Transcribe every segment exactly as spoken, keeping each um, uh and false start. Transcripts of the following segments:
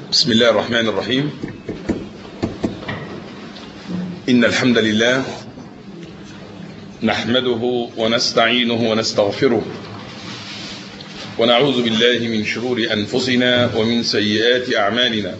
بسم الله الرحمن الرحيم. إن الحمد لله نحمده ونستعينه ونستغفره ونعوذ بالله من شرور أنفسنا ومن سيئات أعمالنا.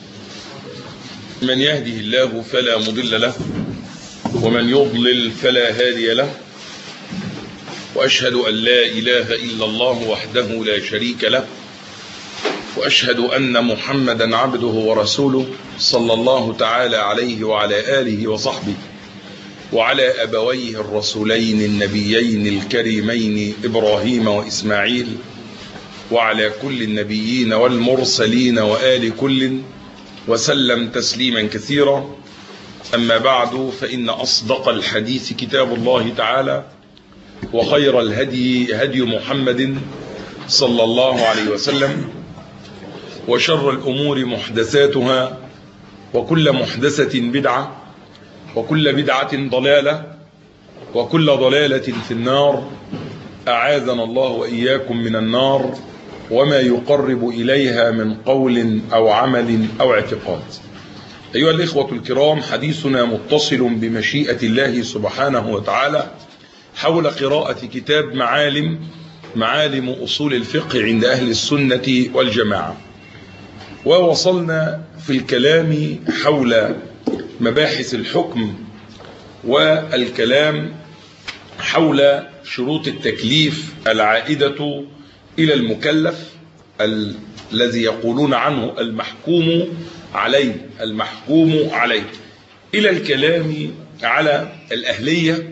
من يهده الله فلا مضل له ومن يضلل فلا هادي له، وأشهد أن لا إله إلا الله وحده لا شريك له، وأشهد أن محمدا عبده ورسوله صلى الله تعالى عليه وعلى آله وصحبه وعلى أبويه الرسولين النبيين الكريمين إبراهيم وإسماعيل وعلى كل النبيين والمرسلين وآل كل وسلم تسليما كثيرا. أما بعد، فإن أصدق الحديث كتاب الله تعالى، وخير الهدي هدي محمد صلى الله عليه وسلم، وشر الأمور محدثاتها، وكل محدثة بدعة، وكل بدعة ضلالة، وكل ضلالة في النار. أعاذنا الله وإياكم من النار وما يقرب إليها من قول أو عمل أو اعتقاد. أيها الإخوة الكرام، حديثنا متصل بمشيئة الله سبحانه وتعالى حول قراءة كتاب معالم معالم أصول الفقه عند أهل السنة والجماعة، ووصلنا في الكلام حول مباحث الحكم والكلام حول شروط التكليف العائدة إلى المكلف الذي يقولون عنه المحكوم عليه المحكوم عليه إلى الكلام على الأهلية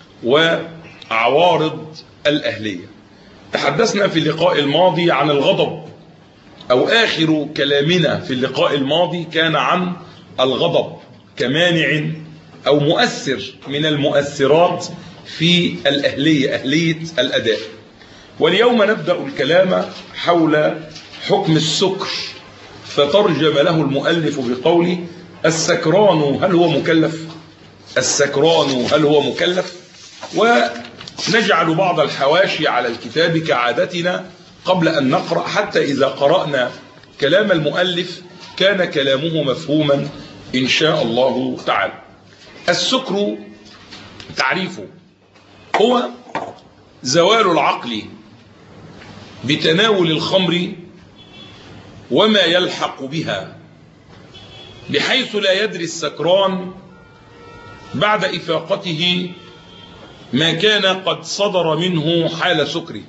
وعوارض الأهلية. تحدثنا في اللقاء الماضي عن الغضب، أو آخر كلامنا في اللقاء الماضي كان عن الغضب كمانع أو مؤثر من المؤثرات في الأهلية، أهلية الأداء. واليوم نبدأ الكلام حول حكم السكر، فترجم له المؤلف بقوله: السكران هل هو مكلف؟ السكران هل هو مكلف؟ ونجعل بعض الحواشي على الكتاب كعادتنا قبل أن نقرأ، حتى إذا قرأنا كلام المؤلف كان كلامه مفهوما إن شاء الله تعالى. السكر تعريفه هو زوال العقل بتناول الخمر وما يلحق بها، بحيث لا يدري السكران بعد إفاقته ما كان قد صدر منه حال سكره.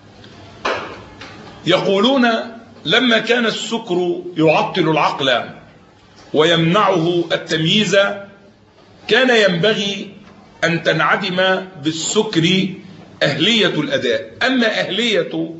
يقولون لما كان السكر يعطل العقل ويمنعه التمييز، كان ينبغي أن تنعدم بالسكر أهلية الأداء. أما أهلية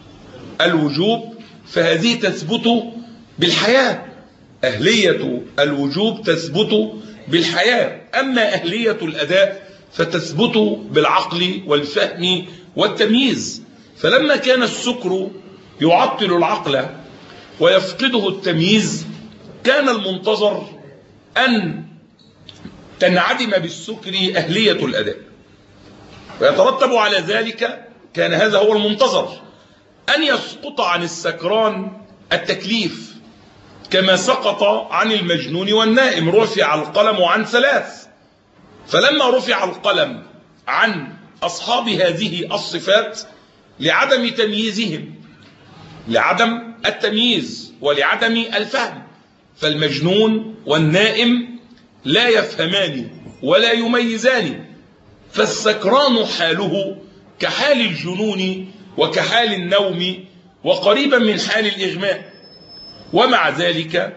الوجوب فهذه تثبت بالحياة، أهلية الوجوب تثبت بالحياة، أما أهلية الأداء فتثبت بالعقل والفهم والتمييز. فلما كان السكر يعطل العقل ويفقده التمييز، كان المنتظر أن تنعدم بالسكر أهلية الأداء، ويترتب على ذلك، كان هذا هو المنتظر، أن يسقط عن السكران التكليف كما سقط عن المجنون والنائم. رفع القلم عن ثلاث، فلما رفع القلم عن أصحاب هذه الصفات لعدم تمييزهم، لعدم التمييز ولعدم الفهم، فالمجنون والنائم لا يفهمان ولا يميزان، فالسكران حاله كحال الجنون وكحال النوم وقريبا من حال الإغماء، ومع ذلك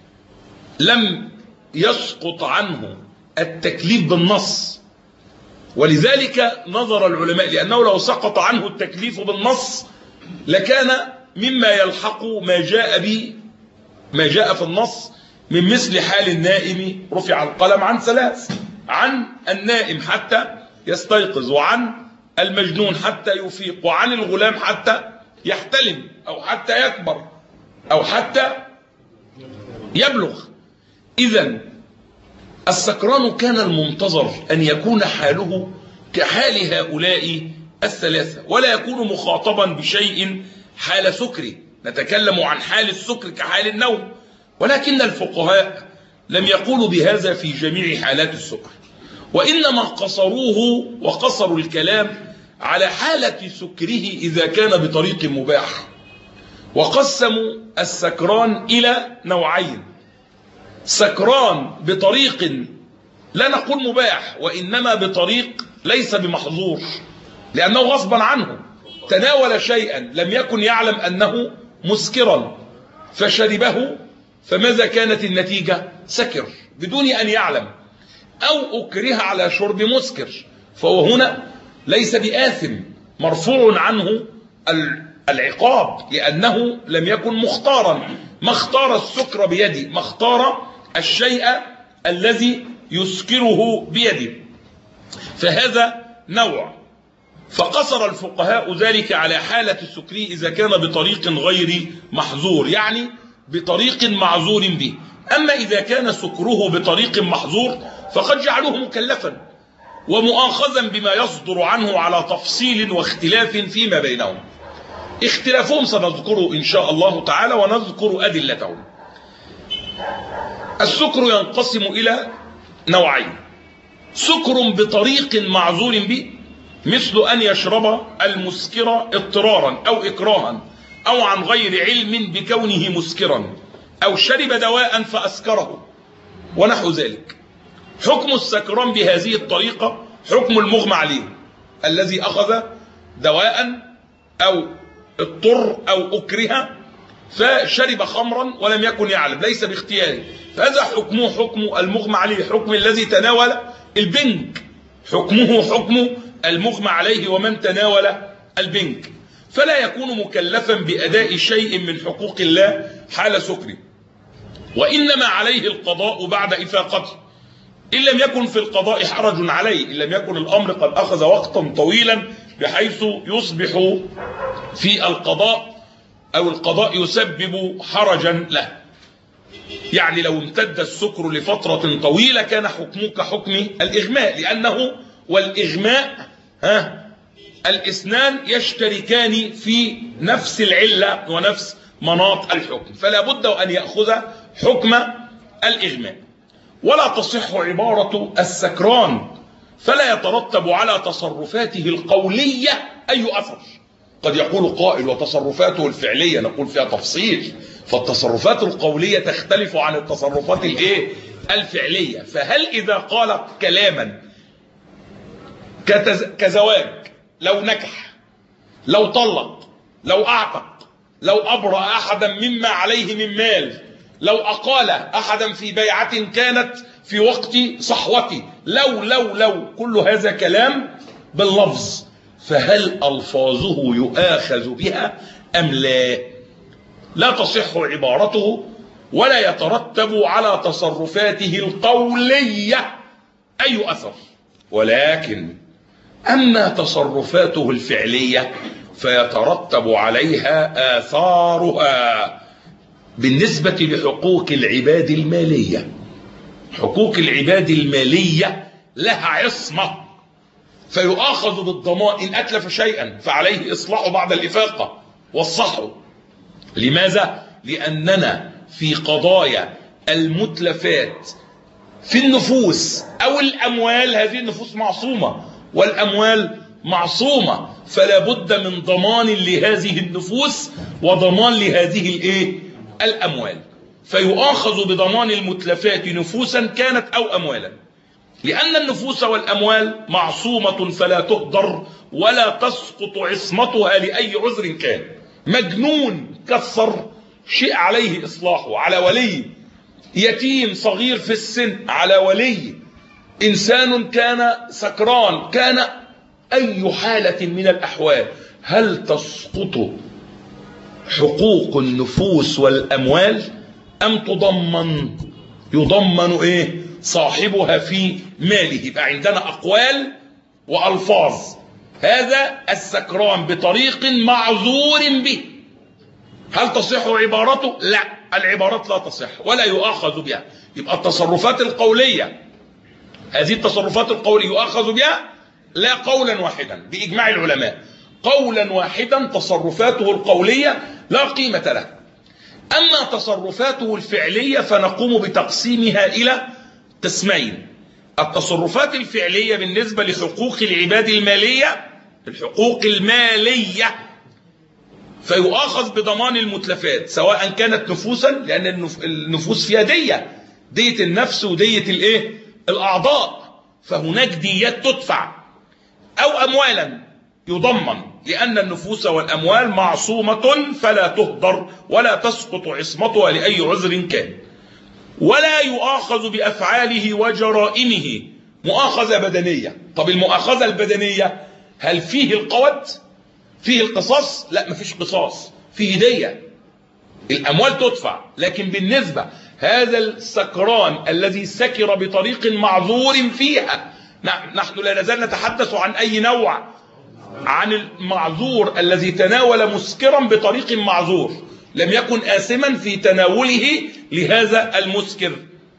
لم يسقط عنه التكليف بالنص. ولذلك نظر العلماء، لأنه لو سقط عنه التكليف بالنص لكان مما يلحق ما جاء به ما جاء في النص من مثل حال النائم رفع القلم عن ثلاث، عن النائم حتى يستيقظ، وعن المجنون حتى يفيق، وعن الغلام حتى يحتلم أو حتى يكبر أو حتى يبلغ. إذن السكران كان المنتظر أن يكون حاله كحال هؤلاء الثلاثة، ولا يكون مخاطبا بشيء حال سكره، نتكلم عن حال السكر كحال النوم، ولكن الفقهاء لم يقولوا بهذا في جميع حالات السكر، وإنما قصروه وقصروا الكلام على حالة سكره إذا كان بطريق مباح، وقسموا السكران إلى نوعين: سكران بطريق لا نقول مباح وإنما بطريق ليس بمحظور، لأنه غصبا عنه تناول شيئا لم يكن يعلم أنه مسكرا فشربه، فماذا كانت النتيجة؟ سكر بدون أن يعلم، أو أكره على شرب مسكر، فهو هنا ليس بآثم، مرفوع عنه العقاب لأنه لم يكن مختارا، ما اختار السكر بيده، ما اختار الشيء الذي يسكره بيده، فهذا نوع. فقصر الفقهاء ذلك على حالة السكر إذا كان بطريق غير محظور، يعني بطريق معذور به. أما إذا كان سكره بطريق محظور فقد جعلوه مكلفا ومؤاخذا بما يصدر عنه على تفصيل واختلاف فيما بينهم. اختلافهم سنذكره إن شاء الله تعالى ونذكر أدلتهم. السكر ينقسم إلى نوعين: سكر بطريق معذور به، مثل أن يشرب المسكر اضطرارا أو إكراها أو عن غير علم بكونه مسكرا، أو شرب دواء فأسكره ونحو ذلك. حكم السكران بهذه الطريقة حكم المغمى عليه، الذي أخذ دواء أو اضطر أو أكره فشرب خمرا ولم يكن يعلم، ليس باختياره، فهذا حكمه حكم المغمى عليه، حكم الذي تناول البنج حكمه حكم المغمى عليه ومن تناول البنج، فلا يكون مكلفا بأداء شيء من حقوق الله حال سكره، وإنما عليه القضاء بعد إفاقته، إن لم يكن في القضاء حرج عليه، إن لم يكن الأمر قد أخذ وقتا طويلا بحيث يصبح في القضاء أو القضاء يسبب حرجا له. يعني لو امتد السكر لفترة طويلة كان حكمه كحكم الإغماء، لأنه والإغماء ها الاثنان يشتركان في نفس العلة ونفس مناط الحكم، فلا بد أن يأخذ حكم الإغماء. ولا تصح عبارة السكران، فلا يترتب على تصرفاته القولية أي أثر. قد يقول قائل وتصرفاته الفعلية، نقول فيها تفصيل، فالتصرفات القولية تختلف عن التصرفات الايه الفعلية. فهل إذا قال كلاما كزواج، لو نكح، لو طلق، لو أعتق، لو أبرأ أحدا مما عليه من مال، لو أقال أحدا في بيعة كانت في وقت صحوته، لو لو لو كل هذا كلام باللفظ، فهل ألفاظه يؤاخذ بها أم لا؟ لا تصح عبارته ولا يترتب على تصرفاته القولية أي أثر، ولكن أما تصرفاته الفعلية فيترتب عليها آثارها. بالنسبة لحقوق العباد المالية، حقوق العباد المالية لها عصمة، فيؤاخذ بالضمان إن أتلف شيئا فعليه إصلاحه بعد الإفاقة والصحو. لماذا؟ لأننا في قضايا المتلفات في النفوس أو الأموال، هذه النفوس معصومة والأموال معصومة، فلا بد من ضمان لهذه النفوس وضمان لهذه الإيه؟ الأموال، فيؤاخذ بضمان المتلفات نفوسا كانت أو أموالا، لأن النفوس والأموال معصومة فلا تهدر ولا تسقط عصمتها لأي عذر كان. مجنون كسر شيء عليه إصلاحه، على ولي. يتيم صغير في السن على ولي. إنسان كان سكران، كان أي حالة من الأحوال، هل تسقط حقوق النفوس والأموال أم تضمن؟ يضمن إيه؟ صاحبها في ماله. يبقى عندنا أقوال وألفاظ. هذا السكران بطريق معذور به، هل تصح عبارته؟ لا، العبارات لا تصح ولا يؤاخذ بها. يبقى التصرفات القولية، هذه التصرفات القولية يؤاخذ بها لا قولا واحدا بإجماع العلماء. قولا واحدا تصرفاته القولية لا قيمة له. أما تصرفاته الفعلية فنقوم بتقسيمها إلى قسمين. التصرفات الفعلية بالنسبة لحقوق العباد المالية، الحقوق المالية، فيؤاخذ بضمان المتلفات سواء كانت نفوسا، لأن النفوس فيها دية، دية النفس ودية الايه الأعضاء، فهناك ديات تدفع، أو أموالا يضمن، لأن النفوس والأموال معصومة فلا تهدر ولا تسقط عصمتها لأي عذر كان. ولا يؤاخذ بأفعاله وجرائمه مؤاخذة بدنية. طب المؤاخذة البدنية هل فيه القود؟ فيه القصاص؟ لا، مفيش قصاص، فيه دية، الأموال تدفع. لكن بالنسبة هذا السكران الذي سكر بطريق معذور فيها، نحن لا نزال نتحدث عن أي نوع، عن المعذور الذي تناول مسكرا بطريق معذور، لم يكن آثما في تناوله لهذا المسكر،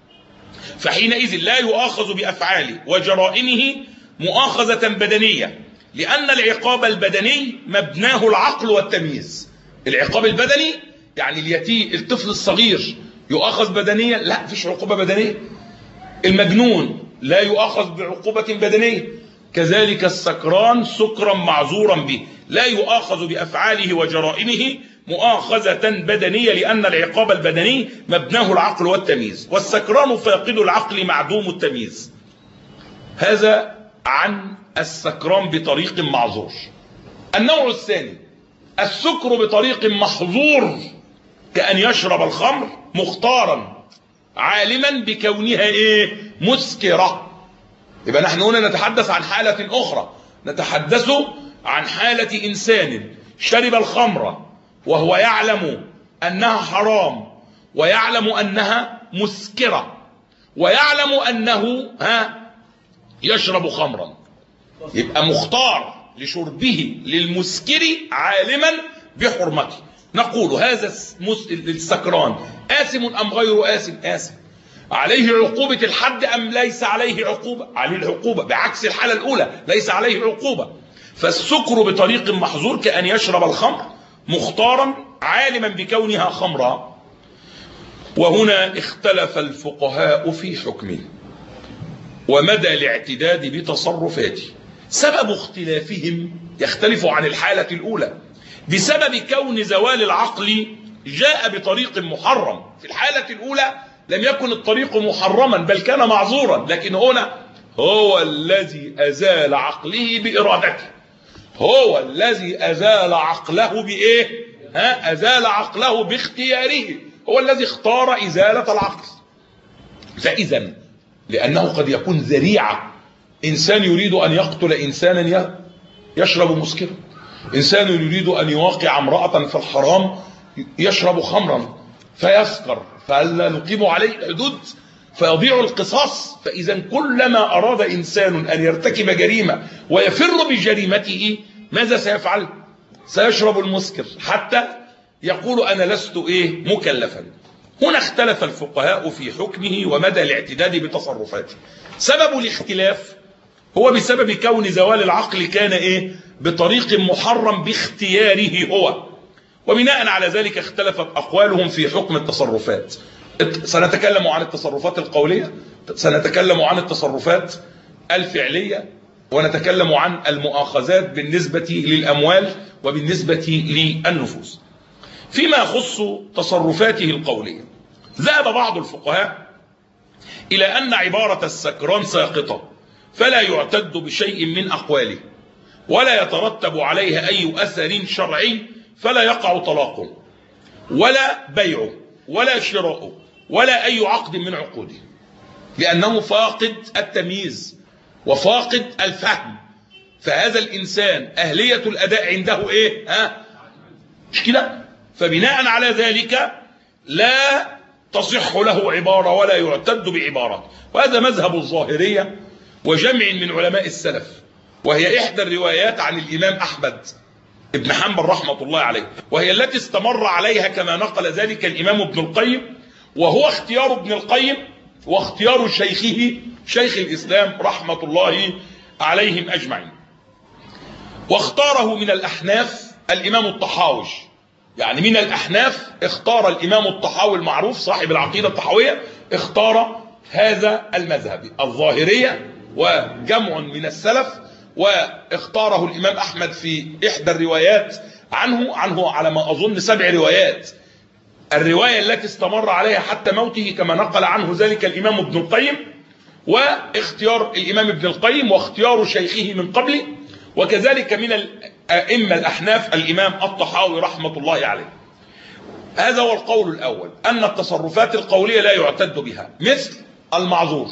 فحينئذ لا يؤاخذ بأفعاله وجرائمه مؤاخذة بدنية، لأن العقاب البدني مبناه العقل والتمييز. العقاب البدني يعني اليتيم، الطفل الصغير يؤاخذ بدنيا؟ لا، مفيش عقوبة بدنية. المجنون لا يؤاخذ بعقوبة بدنية. كذلك السكران سكرا معذورا به لا يؤاخذ بأفعاله وجرائمه مؤاخذة بدنية، لأن العقاب البدني مبناه العقل والتمييز، والسكران فاقد العقل معدوم التمييز. هذا عن السكران بطريق معذور. النوع الثاني السكر بطريق محظور، كأن يشرب الخمر مختارا عالما بكونها ايه مسكرة. يبقى نحن هنا نتحدث عن حالة أخرى، نتحدث عن حالة إنسان شرب الخمر وهو يعلم أنها حرام، ويعلم أنها مسكرة، ويعلم أنه ها يشرب خمرا، يبقى مختار لشربه للمسكر عالما بحرمته. نقول هذا السكران آثم أم غير آثم؟ آثم. عليه عقوبة الحد أم ليس عليه عقوبة؟ عليه العقوبة، بعكس الحالة الأولى ليس عليه عقوبة. فالسكر بطريق محظور كأن يشرب الخمر مختارا عالما بكونها خمرا. وهنا اختلف الفقهاء في حكمه ومدى الاعتداد بتصرفاته. سبب اختلافهم يختلف عن الحالة الأولى بسبب كون زوال العقل جاء بطريق محرم. في الحالة الأولى لم يكن الطريق محرما بل كان معذورا، لكن هنا هو الذي أزال عقله بإرادته، هو الذي أزال عقله بإيه؟ ها؟ أزال عقله باختياره، هو الذي اختار إزالة العقل. فإذا لأنه قد يكون ذريعة، إنسان يريد أن يقتل إنسانا يشرب مسكرا، إنسان يريد أن يواقع امرأة في الحرام يشرب خمرا فيسكر، فهل نقيم عليه الحدود فيضيع القصاص؟ فإذا كلما أراد إنسان أن يرتكب جريمة ويفر بجريمته ماذا سيفعل؟ سيشرب المسكر حتى يقول أنا لست إيه مكلفا. هنا اختلف الفقهاء في حكمه ومدى الاعتداد بتصرفاته. سبب الاختلاف هو بسبب كون زوال العقل كان إيه بطريق محرم باختياره هو، وبناء على ذلك اختلفت أقوالهم في حكم التصرفات. سنتكلم عن التصرفات القولية، سنتكلم عن التصرفات الفعلية، ونتكلم عن المؤاخذات بالنسبة للأموال وبالنسبة للنفوس. فيما يخص تصرفاته القولية ذهب بعض الفقهاء إلى أن عبارة السكران ساقطة، فلا يعتد بشيء من أقواله، ولا يترتب عليها أي أثر شرعي، فلا يقع طلاقه ولا بيعه ولا شراؤه ولا أي عقد من عقوده، لأنه فاقد التمييز وفاقد الفهم. فهذا الإنسان أهلية الأداء عنده إيه؟ ها؟ مش كده؟ فبناء على ذلك لا تصح له عبارة ولا يعتد بعبارات. وهذا مذهب الظاهرية وجمع من علماء السلف، وهي إحدى الروايات عن الإمام أحمد ابن حنبل رحمة الله عليه، وهي التي استمر عليها كما نقل ذلك الإمام ابن القيم، وهو اختيار ابن القيم واختيار شيخه شيخ الإسلام رحمة الله عليهم أجمعين. واختاره من الأحناف الإمام الطحاوي. يعني من الأحناف اختار الإمام الطحاوي المعروف صاحب العقيدة الطحاوية، اختار هذا المذهب الظاهرية وجمع من السلف، واختاره الإمام أحمد في إحدى الروايات عنه عنه على ما أظن سبع روايات، الرواية التي استمر عليها حتى موته كما نقل عنه ذلك الإمام ابن القيم، واختيار الإمام ابن القيم واختيار شيخه من قبله، وكذلك من الأئمة الأحناف الإمام الطحاوي رحمة الله عليه. هذا هو القول الأول، أن التصرفات القولية لا يعتد بها مثل المعذور.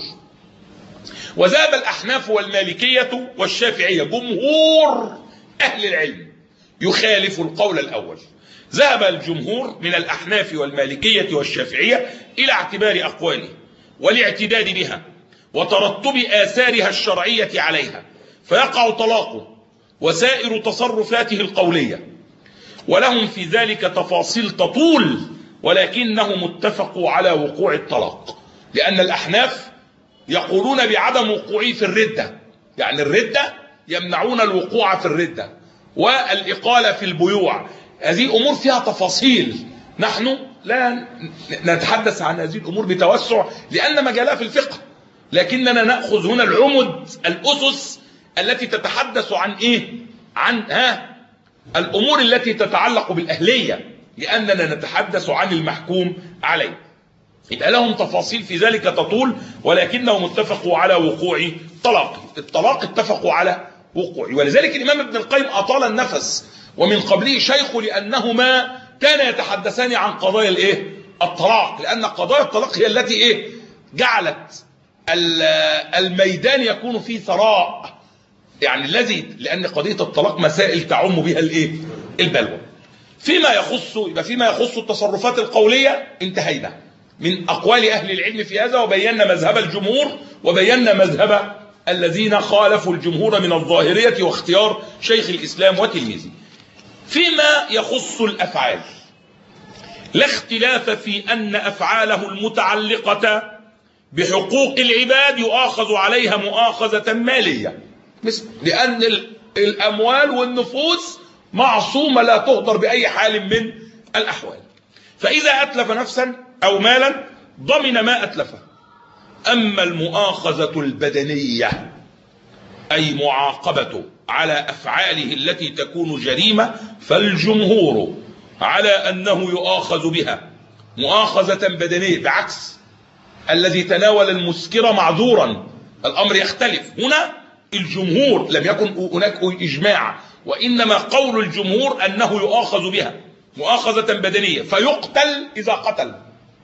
وذهب الأحناف والمالكية والشافعية جمهور أهل العلم يخالف القول الأول. ذهب الجمهور من الأحناف والمالكية والشافعية إلى اعتبار أقواله والاعتداد بها وترتب آثارها الشرعية عليها، فيقع طلاقه وسائر تصرفاته القولية، ولهم في ذلك تفاصيل تطول، ولكنهم اتفقوا على وقوع الطلاق، لأن الأحناف يقولون بعدم وقوعه في الردة، يعني الردة يمنعون الوقوع في الردة والإقالة في البيوع. هذه أمور فيها تفاصيل، نحن لا نتحدث عن هذه الأمور بتوسع لأن مجالها في الفقه، لكننا نأخذ هنا العمد الأسس التي تتحدث عن إيه؟ عن ها الأمور التي تتعلق بالأهلية، لأننا نتحدث عن المحكوم عليه. يبقى لهم تفاصيل في ذلك تطول، ولكنهم اتفقوا على وقوع طلاق. الطلاق اتفقوا على وقوعه، ولذلك الإمام ابن القيم أطال النفس ومن قبله شيخه، لأنهما كان يتحدثان عن قضايا الايه؟ الطلاق، لأن قضايا الطلاق هي التي ايه؟ جعلت الميدان يكون فيه ثراء، يعني الذي لأن قضية الطلاق مسائل تعم بها الايه؟ البلوى. فيما يخص يبقى فيما يخص التصرفات القولية انتهينا من أقوال أهل العلم في هذا، وبينا مذهب الجمهور وبينا مذهب الذين خالفوا الجمهور من الظاهرية واختيار شيخ الإسلام وتلميذه. فيما يخص الأفعال لا اختلاف في أن أفعاله المتعلقة بحقوق العباد يؤاخذ عليها مؤاخذة مالية، لأن الأموال والنفوس معصومة لا تهدر بأي حال من الأحوال. فإذا أتلف نفسا أو مالا ضمن ما أتلفه. أما المؤاخذة البدنية أي معاقبته على أفعاله التي تكون جريمة، فالجمهور على أنه يؤاخذ بها مؤاخذة بدنية، بعكس الذي تناول المسكر معذورا الأمر يختلف. هنا الجمهور لم يكن هناك إجماع، وإنما قول الجمهور أنه يؤاخذ بها مؤاخذة بدنية، فيقتل إذا قتل،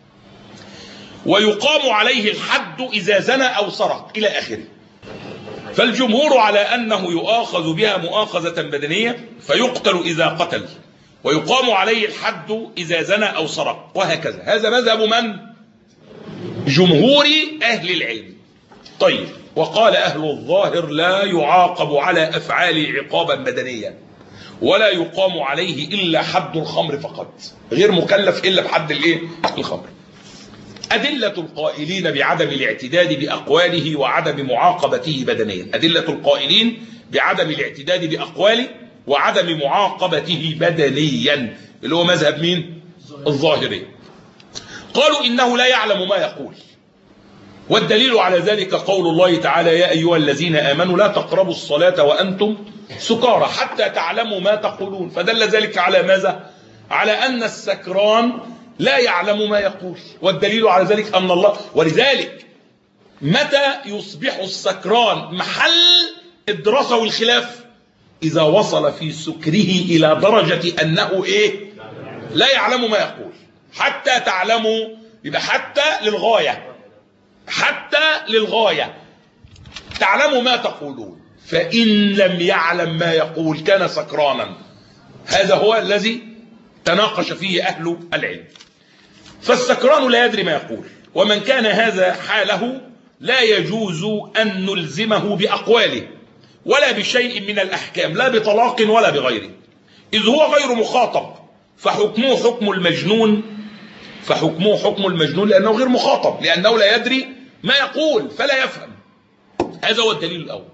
ويقام عليه الحد إذا زنى أو سرق إلى آخره. فالجمهور على أنه يؤاخذ بها مؤاخذة بدنية فيقتل إذا قتل، ويقام عليه الحد إذا زنى أو سرق، وهكذا. هذا مذهب من؟ جمهور أهل العلم. طيب، وقال أهل الظاهر لا يعاقب على أفعاله عقابا بدنيا، ولا يقام عليه إلا حد الخمر فقط، غير مكلف إلا بحد الإيه؟ الخمر. أدلة القائلين بعدم الاعتداد بأقواله وعدم معاقبته بدنيا. أدلة القائلين بعدم الاعتداد بأقواله وعدم معاقبته بدنيا اللي هو مذهب مين؟ الظاهري. قالوا إنه لا يعلم ما يقول، والدليل على ذلك قول الله تعالى يا أيها الذين آمنوا لا تقربوا الصلاة وأنتم سكارى حتى تعلموا ما تقولون. فدل ذلك على ماذا؟ على أن السكران لا يعلم ما يقول، والدليل على ذلك أن الله. ولذلك متى يصبح السكران محل الدراسة والخلاف؟ إذا وصل في سكره إلى درجة أنه إيه؟ لا يعلم ما يقول. حتى تعلموا، يبقى حتى للغاية، حتى للغاية تعلموا ما تقولون. فإن لم يعلم ما يقول كان سكرانا. هذا هو الذي تناقش فيه أهل العلم. فالسكران لا يدري ما يقول، ومن كان هذا حاله لا يجوز أن نلزمه بأقواله ولا بشيء من الأحكام، لا بطلاق ولا بغيره، إذ هو غير مخاطب، فحكمه حكم المجنون فحكمه حكم المجنون لأنه غير مخاطب، لأنه لا يدري ما يقول فلا يفهم. هذا هو الدليل الأول.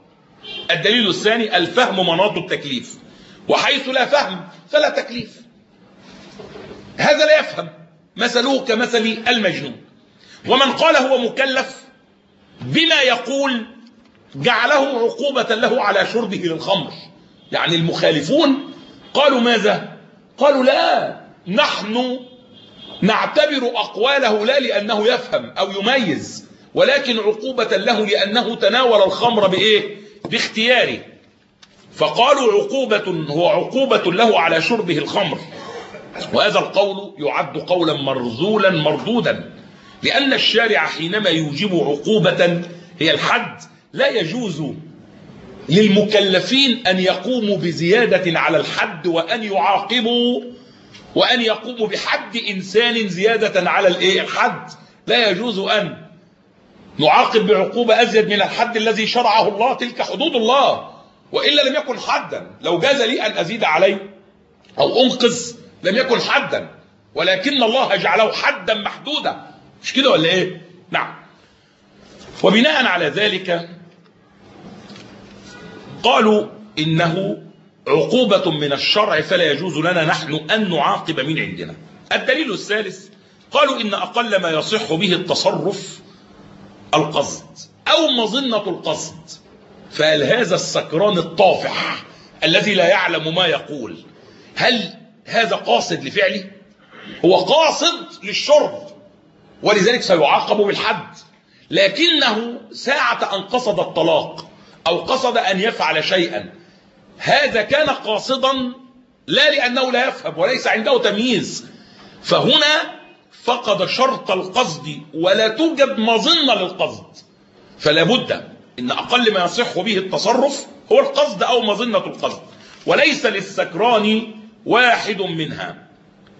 الدليل الثاني الفهم مناط التكليف، وحيث لا فهم فلا تكليف. هذا لا يفهم مثله كمثل المجنون. ومن قال هو مكلف بما يقول جعله عقوبة له على شربه للخمر. يعني المخالفون قالوا ماذا؟ قالوا لا، نحن نعتبر أقواله لا لأنه يفهم أو يميز، ولكن عقوبة له لأنه تناول الخمر بإيه؟ باختياره. فقالوا عقوبة هو عقوبة له على شربه الخمر. وهذا القول يعد قولا مرذولا مردودا، لأن الشارع حينما يوجب عقوبة هي الحد لا يجوز للمكلفين أن يقوموا بزيادة على الحد وأن يعاقبوا وأن يقوموا بحد إنسان زيادة على الحد. لا يجوز أن نعاقب بعقوبة أزيد من الحد الذي شرعه الله، تلك حدود الله، وإلا لم يكن حدا. لو جاز لي أن أزيد عليه أو أنقذ لم يكن حدا، ولكن الله جعله حدا محدودا، مش كده ولا إيه؟ نعم. وبناء على ذلك قالوا إنه عقوبة من الشرع فلا يجوز لنا نحن أن نعاقب من عندنا. الدليل الثالث قالوا إن أقل ما يصح به التصرف القصد أو مظنة القصد. فهل هذا السكران الطافح الذي لا يعلم ما يقول هل هذا قاصد لفعله؟ هو قاصد للشرب ولذلك سيعاقب بالحد، لكنه ساعة أن قصد الطلاق أو قصد أن يفعل شيئا هذا كان قاصدا لا لأنه لا يفهم وليس عنده تمييز، فهنا فقد شرط القصد ولا توجد مظنة للقصد. فلا بد إن أقل ما يصح به التصرف هو القصد أو مظنة القصد، وليس للسكران واحد منها.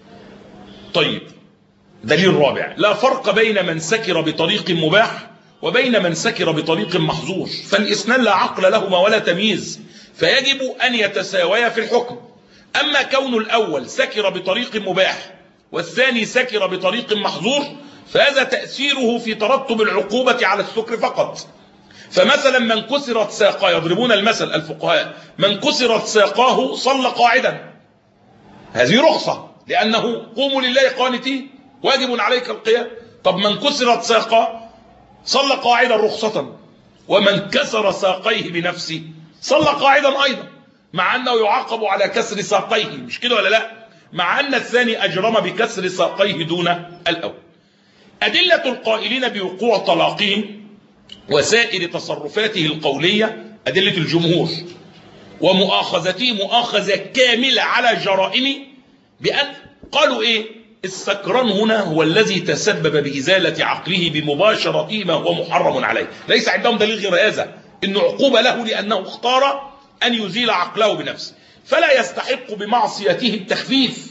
طيب، دليل رابع: لا فرق بين من سكر بطريق مباح وبين من سكر بطريق محظور، فالاثنان لا عقل لهما ولا تمييز، فيجب أن يتساويا في الحكم. أما كون الأول سكر بطريق مباح والثاني سكر بطريق محظور فهذا تأثيره في ترتب العقوبة على السكر فقط. فمثلا من كسرت ساقاه، يضربون المثل الفقهاء، من كسرت ساقاه صلى قاعدا، هذه رخصة لأنه قوموا لله قانتين واجب عليك القيام. طب من كسرت ساقاه صلى قاعدا رخصة، ومن كسر ساقيه بنفسه صلى قاعدا أيضا، مع أنه يعاقب على كسر ساقيه، مش كده ولا لا؟ مع أن الثاني أجرم بكسر ساقيه دون الأول. أدلة القائلين بوقوع طلاقه وسائر تصرفاته القولية أدلة الجمهور، ومؤاخذته مؤاخذة كاملة على جرائم، بأن قالوا إيه؟ السكران هنا هو الذي تسبب بإزالة عقله بمباشرة ما هو محرم عليه، ليس عندهم دليل غير هذا، إنه عقوبة له لأنه اختار أن يزيل عقله بنفسه، فلا يستحق بمعصيته التخفيف،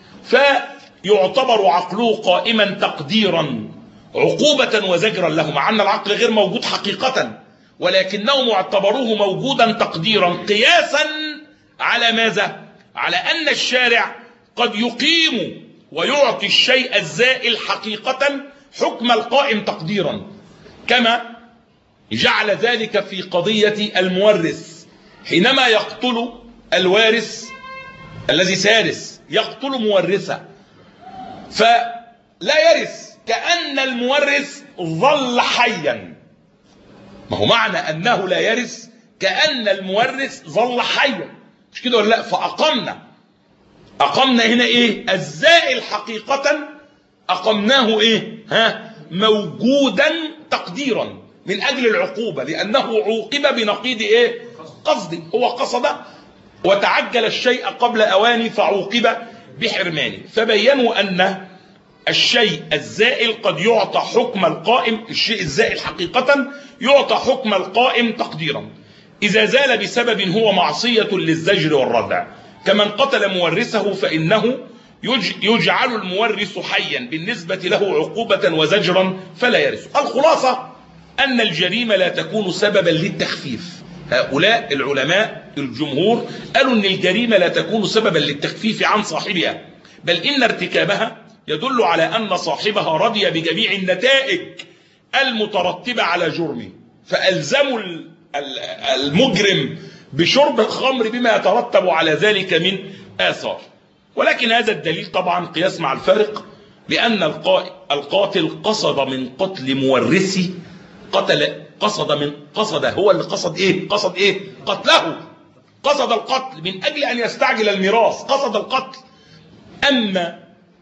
فيعتبر عقله قائما تقديرا عقوبة وزجرا له، مع أن العقل غير موجود حقيقة، ولكنهم اعتبروه موجودا تقديرا قياسا على ماذا؟ على أن الشارع قد يقيم ويعطي الشيء الزائل حقيقة حكم القائم تقديرا، كما جعل ذلك في قضية المورث حينما يقتل الوارث الذي سارس، يقتل مورثه فلا يرث كأن المورث ظل حيا. ما هو معنى أنه لا يرث كأن المورث ظل حيا، مش كده ولا لا؟ فأقمنا أقمنا هنا إيه؟ الزائل حقيقة أقمناه إيه؟ ها؟ موجودا تقديرا من أجل العقوبة، لأنه عوقب بنقيض إيه؟ قصدي، هو قصد وتعجل الشيء قبل أواني فعوقب بحرمانه. فبينوا أن الشيء الزائل قد يعطى حكم القائم، الشيء الزائل حقيقة يعطى حكم القائم تقديرا إذا زال بسبب هو معصية للزجر والردع، كمن قتل مورثه فإنه يجعل المورث حيا بالنسبة له عقوبة وزجرا فلا يرث. الخلاصة أن الجريمة لا تكون سببا للتخفيف. هؤلاء العلماء الجمهور قالوا أن الجريمة لا تكون سببا للتخفيف عن صاحبها، بل إن ارتكابها يدل على أن صاحبها رضي بجميع النتائج المترتبة على جرمه، فألزموا المجرم بشرب الخمر بما يترتب على ذلك من آثار. ولكن هذا الدليل طبعا قياس مع الفارق، لأن القاتل قصد من قتل مورثه، قتل قصد من قصد هو اللي قصد ايه قصد ايه قتله، قصد القتل من أجل أن يستعجل الميراث، قصد القتل. أما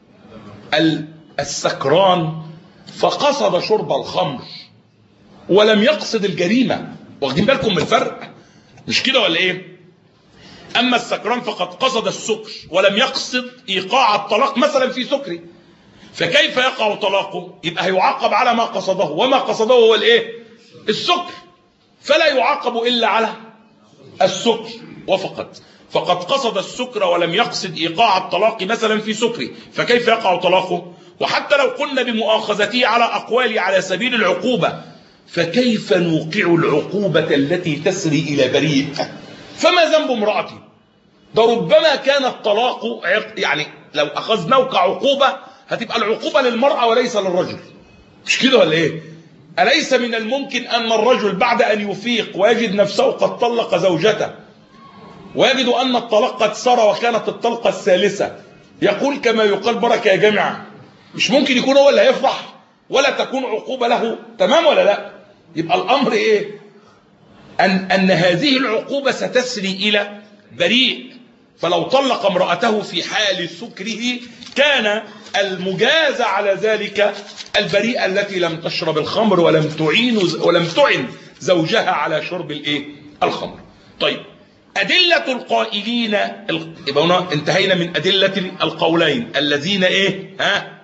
السكران فقصد شرب الخمر ولم يقصد الجريمة. واخدين بالكم من الفرق؟ مش كده ولا ايه؟ أما السكران فقد قصد السكر ولم يقصد إيقاع الطلاق مثلا في سكره، فكيف يقع طلاقه؟ يبقى هيعاقب على ما قصده، وما قصده هو الايه؟ السكر، فلا يعاقب إلا على السكر وفقط. فقد قصد السكر ولم يقصد إيقاع الطلاق مثلا في سكره، فكيف يقع طلاقه؟ وحتى لو قلنا بمؤاخذته على أقوال على سبيل العقوبة، فكيف نوقع العقوبة التي تسري إلى بريء؟ فما ذنب امرأتي؟ ده ربما كان الطلاق يعني لو أخذناه كعقوبة هتبقى العقوبة للمرأة وليس للرجل، مش كده ولا ايه؟ أليس من الممكن أن الرجل بعد أن يفيق ويجد نفسه قد طلق زوجته ويجد أن الطلاق قد سرى وكانت الطلقة الثالثة يقول كما يقال بركة يا جماعة؟ مش ممكن يكون هو اللي هيفرح ولا تكون عقوبة له؟ تمام ولا لا؟ يبقى الأمر إيه؟ أن, أن هذه العقوبة ستسري إلى بريء. فلو طلق امرأته في حال سكره كان المجازى على ذلك البريئة التي لم تشرب الخمر ولم تعين ولم تعن زوجها على شرب الايه؟ الخمر. طيب، أدلة القائلين، يبقى انتهينا من أدلة القولين الذين ايه؟ ها؟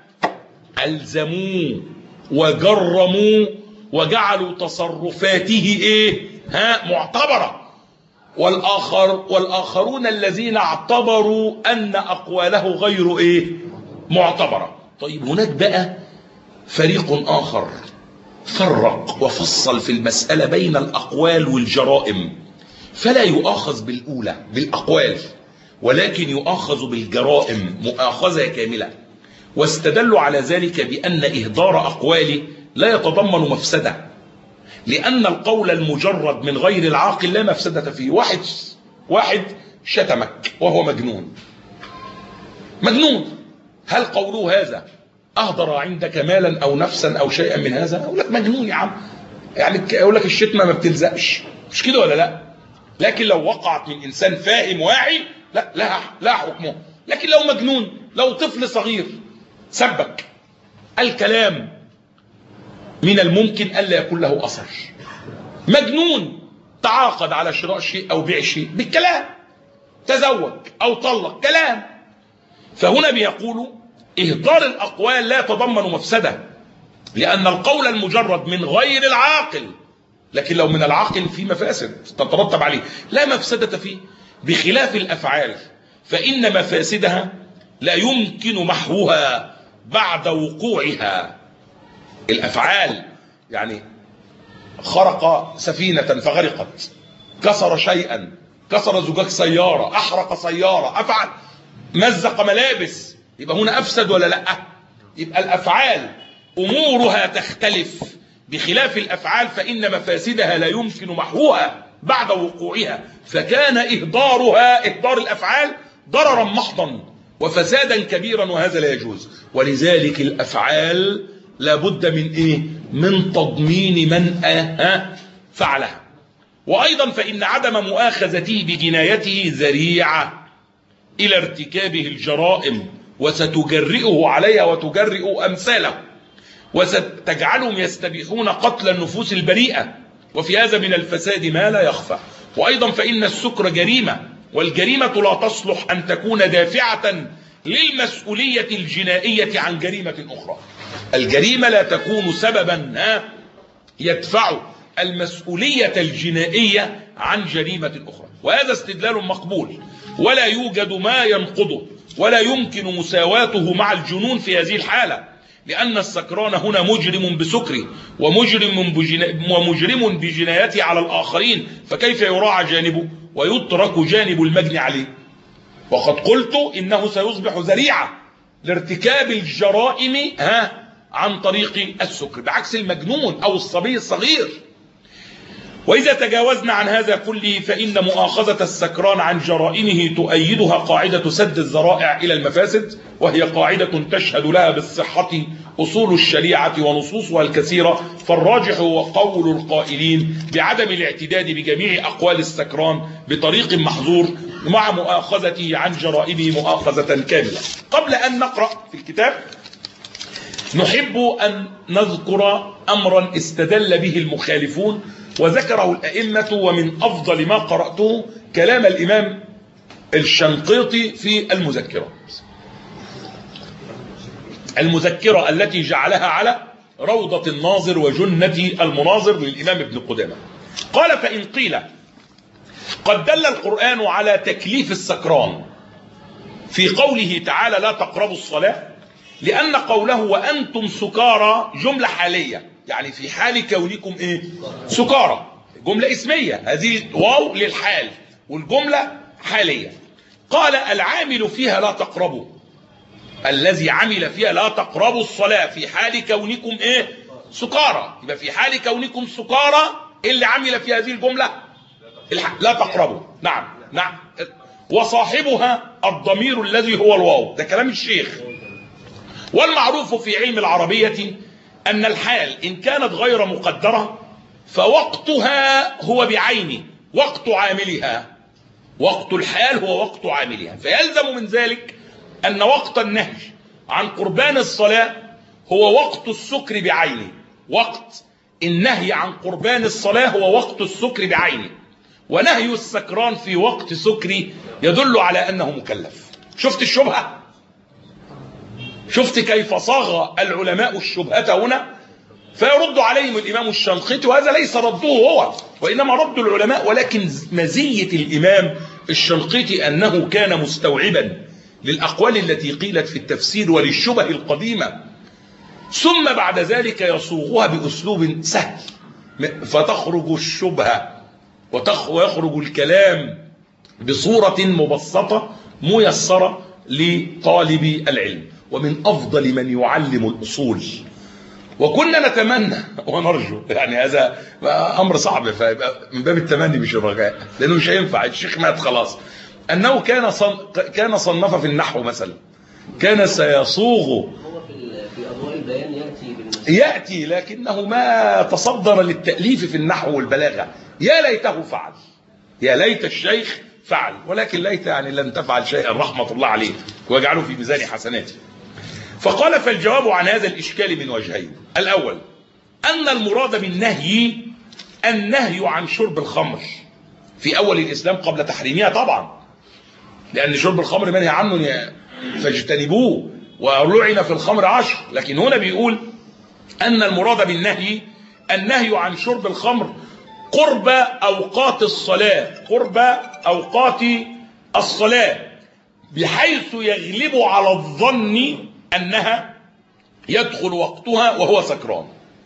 ألزموه وجرموا وجعلوا تصرفاته ايه؟ ها؟ معتبرة. والآخر والآخرون الذين اعتبروا أن أقواله غير إيه؟ معتبرة. طيب، هناك بقى فريق آخر فرق وفصل في المسألة بين الأقوال والجرائم، فلا يؤاخذ بالأولى بالأقوال ولكن يؤاخذ بالجرائم مؤاخذة كاملة. واستدلوا على ذلك بأن إهدار أقواله لا يتضمن مفسدة، لأن القول المجرد من غير العاقل لا مفسدة فيه. واحد واحد شتمك وهو مجنون مجنون، هل قوله هذا أهدر عندك مالا أو نفسا أو شيئا من هذا؟ أقول لك مجنون يا عم، يعني أقول لك الشتمة ما بتلزقش، مش كده ولا لا؟ لكن لو وقعت من إنسان فاهم واعي لا لا لا حكمه. لكن لو مجنون، لو طفل صغير سبك، الكلام من الممكن ألا يكون له أثر. مجنون تعاقد على شراء شيء أو بيع شيء بالكلام، تزوج أو طلق كلام. فهنا بيقولوا إهدار الأقوال لا يتضمن مفسدة، لأن القول المجرد من غير العاقل، لكن لو من العاقل في مفاسد تترتب عليه لا مفسدة فيه، بخلاف الأفعال فإن مفاسدها لا يمكن محوها بعد وقوعها. الأفعال يعني خرق سفينة فغرقت، كسر شيئا، كسر زجاج سيارة، أحرق سيارة، أفعل، مزق ملابس، يبقى هنا أفسد ولا لا؟ يبقى الأفعال أمورها تختلف، بخلاف الأفعال فإن مفاسدها لا يمكن محوها بعد وقوعها، فكان إهدارها إهدار الأفعال ضررا محضا وفسادا كبيرا، وهذا لا يجوز. ولذلك الأفعال لابد من إيه؟ من تضمين من أه فعلها. وأيضا فإن عدم مؤاخذته بجنايته ذريعة إلى ارتكابه الجرائم، وستجرئه عليها وتجرئ أمثاله، وستجعلهم يستبيحون قتل النفوس البريئة، وفي هذا من الفساد ما لا يخفى. وأيضا فإن السكر جريمة، والجريمة لا تصلح أن تكون دافعة للمسؤولية الجنائية عن جريمة أخرى. الجريمة لا تكون سببا يدفع المسؤولية الجنائية عن جريمة أخرى، وهذا استدلال مقبول ولا يوجد ما ينقضه، ولا يمكن مساواته مع الجنون في هذه الحالة، لأن السكران هنا مجرم بسكره ومجرم ومجرم بجنايته على الآخرين، فكيف يراعى جانبه ويترك جانب المجني عليه؟ وقد قلت إنه سيصبح ذريعة لارتكاب الجرائم ها عن طريق السكر، بعكس المجنون أو الصبي الصغير. وإذا تجاوزنا عن هذا كله فإن مؤاخذة السكران عن جرائمه تؤيدها قاعدة سد الذرائع إلى المفاسد، وهي قاعدة تشهد لها بالصحة أصول الشريعة ونصوصها الكثيرة، فالراجح هو قول القائلين بعدم الاعتداد بجميع أقوال السكران بطريق محظور مع مؤاخذته عن جرائمه مؤاخذة كاملة. قبل أن نقرأ في الكتاب نحب أن نذكر أمرا استدل به المخالفون وذكره الأئمة، ومن أفضل ما قرأته كلام الإمام الشنقيطي في المذكرة المذكرة التي جعلها على روضة الناظر وجنة المناظر للإمام ابن قدامة. قال: فإن قيل قد دل القرآن على تكليف السكران في قوله تعالى لا تقربوا الصلاة، لأن قوله وأنتم سكارى جملة حالية، يعني في حال كونكم إيه؟ سكارى، جملة اسمية، هذه واو للحال والجملة حالية. قال: العامل فيها لا تقربوا، الذي عمل فيها لا تقربوا الصلاة في حال كونكم إيه؟ سكارى، يبقى في حال كونكم سكارى اللي عمل في هذه الجملة لا تقربوا. نعم نعم. وصاحبها الضمير الذي هو الواو، ده كلام الشيخ. والمعروف في علم العربية أن الحال إن كانت غير مقدرة فوقتها هو بعينه وقت عاملها، وقت الحال هو وقت عاملها، فيلزم من ذلك أن وقت النهي عن قربان الصلاة هو وقت السكر بعينه، وقت النهي عن قربان الصلاة هو وقت السكر بعينه، ونهي السكران في وقت سكري يدل على أنه مكلف. شفت الشبهة؟ شفت كيف صاغ العلماء الشبهة هنا؟ فيرد عليهم الإمام الشنقيطي، وهذا ليس رده هو وإنما رد العلماء، ولكن مزية الإمام الشنقيطي أنه كان مستوعبا للأقوال التي قيلت في التفسير وللشبه القديمة، ثم بعد ذلك يصوغها بأسلوب سهل فتخرج الشبهة ويخرج الكلام بصورة مبسطة ميسرة لطالب العلم. ومن أفضل من يعلم الأصول، وكنا نتمنى ونرجو، يعني هذا أمر صعب فيبقى من باب التمني مش الرجاء لأنه مش هينفع، الشيخ مات خلاص، أنه كان صن... كان صنف في النحو مثلا، كان سيصوغ هو في أضواء البيان يأتي بالمسألة. يأتي لكنه ما تصدر للتأليف في النحو والبلاغة. يا ليته فعل، يا ليت الشيخ فعل، ولكن ليت يعني لن تفعل شيئا رحمة الله عليه واجعله في ميزان حسناته. فقال: فالجواب عن هذا الإشكال من وجهين. الأول أن المراد بالنهي النهي عن شرب الخمر في أول الإسلام قبل تحريمها طبعا، لأن شرب الخمر منهي عنه فاجتنبوه ولعن في الخمر عشر، لكن هنا بيقول أن المراد بالنهي النهي عن شرب الخمر قرب أوقات الصلاة، قرب أوقات الصلاة، بحيث يغلب على الظن أنها يدخل وقتها وهو سكران،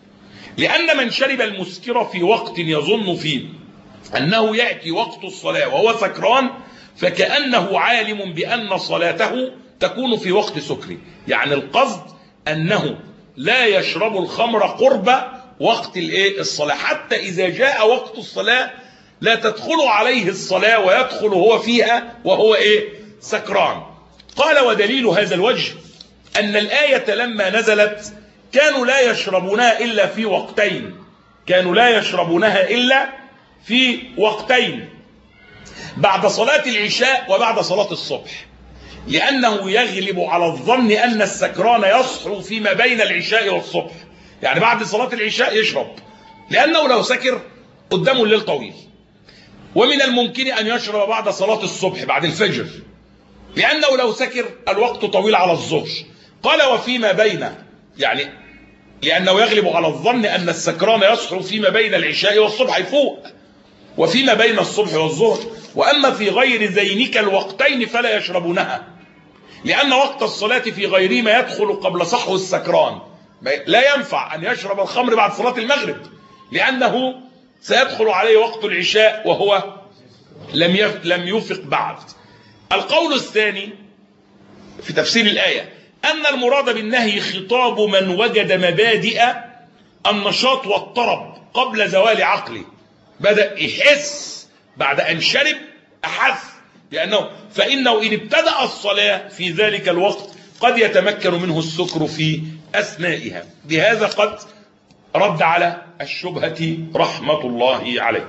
لأن من شرب المسكر في وقت يظن فيه أنه يأتي وقت الصلاة وهو سكران فكأنه عالم بأن صلاته تكون في وقت سكري، يعني القصد أنه لا يشرب الخمر قرب وقت الصلاة، حتى إذا جاء وقت الصلاة لا تدخل عليه الصلاة ويدخل هو فيها وهو إيه؟ سكران. قال: ودليل هذا الوجه أن الآية لما نزلت كانوا لا يشربونها إلا في وقتين، كانوا لا يشربونها إلا في وقتين، بعد صلاة العشاء وبعد صلاة الصبح، لأنه يغلب على الظن أن السكران يصحو فيما بين العشاء والصبح، يعني بعد صلاة العشاء يشرب، لأنه لو سكر قدامه الليل طويل، ومن الممكن أن يشرب بعد صلاة الصبح بعد الفجر، لأنه لو سكر الوقت طويل على الظهر. قال: وفيما بين، يعني لأنه يغلب على الظن أن السكران يصحو فيما بين العشاء والصبح يفوق، وفيما بين الصبح والظهر، وأما في غير ذينك الوقتين فلا يشربونها، لأن وقت الصلاة في غيرهما يدخل قبل صحو السكران، لا ينفع أن يشرب الخمر بعد صلاة المغرب لأنه سيدخل عليه وقت العشاء وهو لم لم يفق بعد. القول الثاني في تفسير الآية أن المراد بالنهي خطاب من وجد مبادئ النشاط والطرب قبل زوال عقله، بدأ يحس بعد أن شرب، أحس لأنه فإنه إن ابتدأ الصلاة في ذلك الوقت قد يتمكن منه السكر في أثنائها. بهذا قد رد على الشبهة رحمة الله عليه.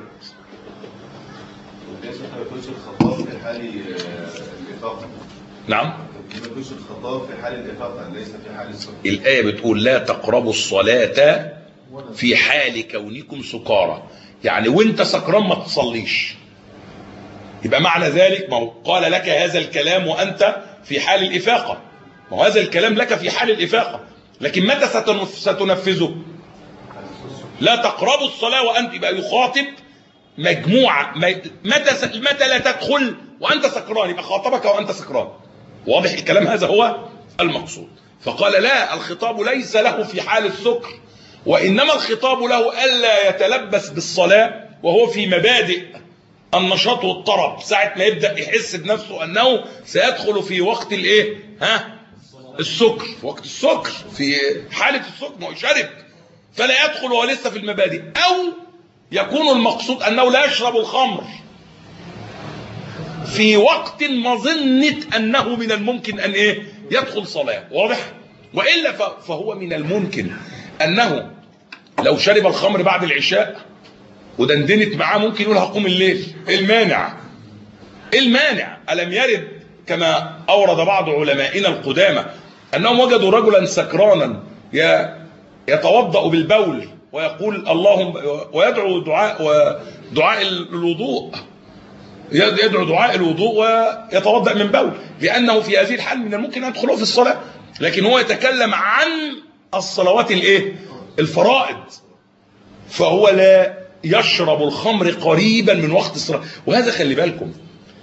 ما يكونش الخطاب في حال الإفاقة. نعم، ما يكونش الخطاب في حال الإفاقة ليس في حال السكر. الآية بتقول لا تقربوا الصلاة في حال كونكم سكارى، يعني وانت سكران ما تصليش. يبقى معنى ذلك ما هو قال لك هذا الكلام وأنت في حال الإفاقة، ما هو هذا الكلام لك في حال الإفاقة، لكن متى ستنفذه؟ لا تقربوا الصلاة وأنت، يبقى يخاطب مجموعة. متى متى لا تدخل وأنت سكران، يبقى خاطبك وأنت سكران. واضح الكلام؟ هذا هو المقصود. فقال لا، الخطاب ليس له في حال السكر، وإنما الخطاب له ألا يتلبس بالصلاة وهو في مبادئ النشاط والطرب، ساعة ما يبدأ يحس بنفسه أنه سيدخل في وقت الإيه؟ ها؟ السكر، في وقت السكر، في حالة السكر، ما هو شرب فلا يدخل وهو لسه في المبادئ. أو يكون المقصود أنه لا يشرب الخمر في وقت مظنة أنه من الممكن أن إيه؟ يدخل صلاة. واضح؟ وإلا فهو من الممكن أنه لو شرب الخمر بعد العشاء ودندنت معاه ممكن يقول هقوم الليل. المانع المانع ألم يرد كما أورد بعض علمائنا القدامى أنهم وجدوا رجلا سكرانا يتوضأ بالبول ويقول اللهم، ويدعو دعاء ودعاء الوضوء، يدعو دعاء الوضوء ويتوضأ من بول، لأنه في هذه الحال من الممكن أن يدخله في الصلاة، لكن هو يتكلم عن الصلوات الايه؟ الفرائض. فهو لا يشرب الخمر قريبا من وقت الصلاة. وهذا خلي بالكم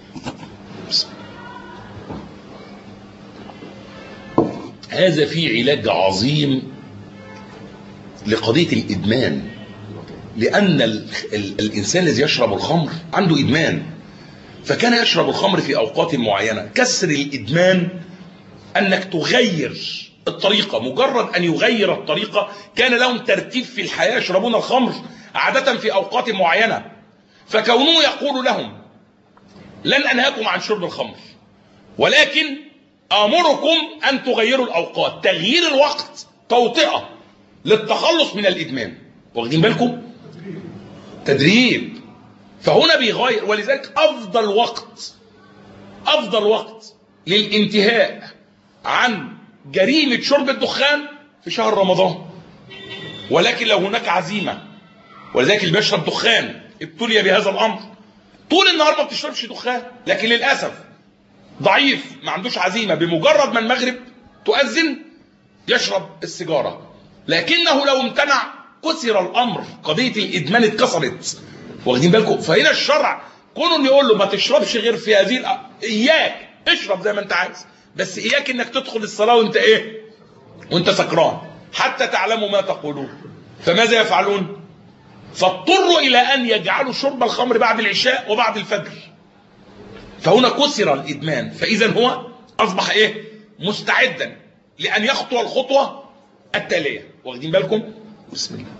هذا فيه علاج عظيم لقضية الإدمان، لأن ال ال الإنسان الذي يشرب الخمر عنده إدمان، فكان يشرب الخمر في أوقات معينة. كسر الإدمان أنك تغير الطريقة، مجرد أن يغير الطريقة. كان لهم ترتيب في الحياة، يشربون الخمر عادة في أوقات معينة، فكونه يقول لهم لن أنهاكم عن شرب الخمر ولكن آمركم أن تغيروا الأوقات. تغيير الوقت توطئة للتخلص من الإدمان. واخدين بالكم؟ تدريب. فهنا بيغير، ولذلك أفضل وقت أفضل وقت للانتهاء عن جريمة شرب الدخان في شهر رمضان. ولكن لو هناك عزيمة، ولذلك اللي بيشرب دخان ابتلي بهذا الأمر، طول النهار ما بتشربش دخان، لكن للأسف ضعيف ما عندوش عزيمة، بمجرد ما المغرب تؤذن يشرب السيجارة. لكنه لو امتنع كسر الأمر، قضية الإدمان اتكسرت. واخدين بالكم؟ فهنا الشرع كونه يقول له ما تشربش غير في هذه الأ... إياك اشرب زي ما انت عايز، بس إياك انك تدخل الصلاة وانت ايه؟ وانت سكران، حتى تعلموا ما تقولون. فماذا يفعلون؟ فاضطروا إلى أن يجعلوا شرب الخمر بعد العشاء وبعد الفجر. فهنا كسر الإدمان، فإذا هو أصبح إيه؟ مستعدا لأن يخطو الخطوة التالية. واخدين بالكم؟ بسم الله.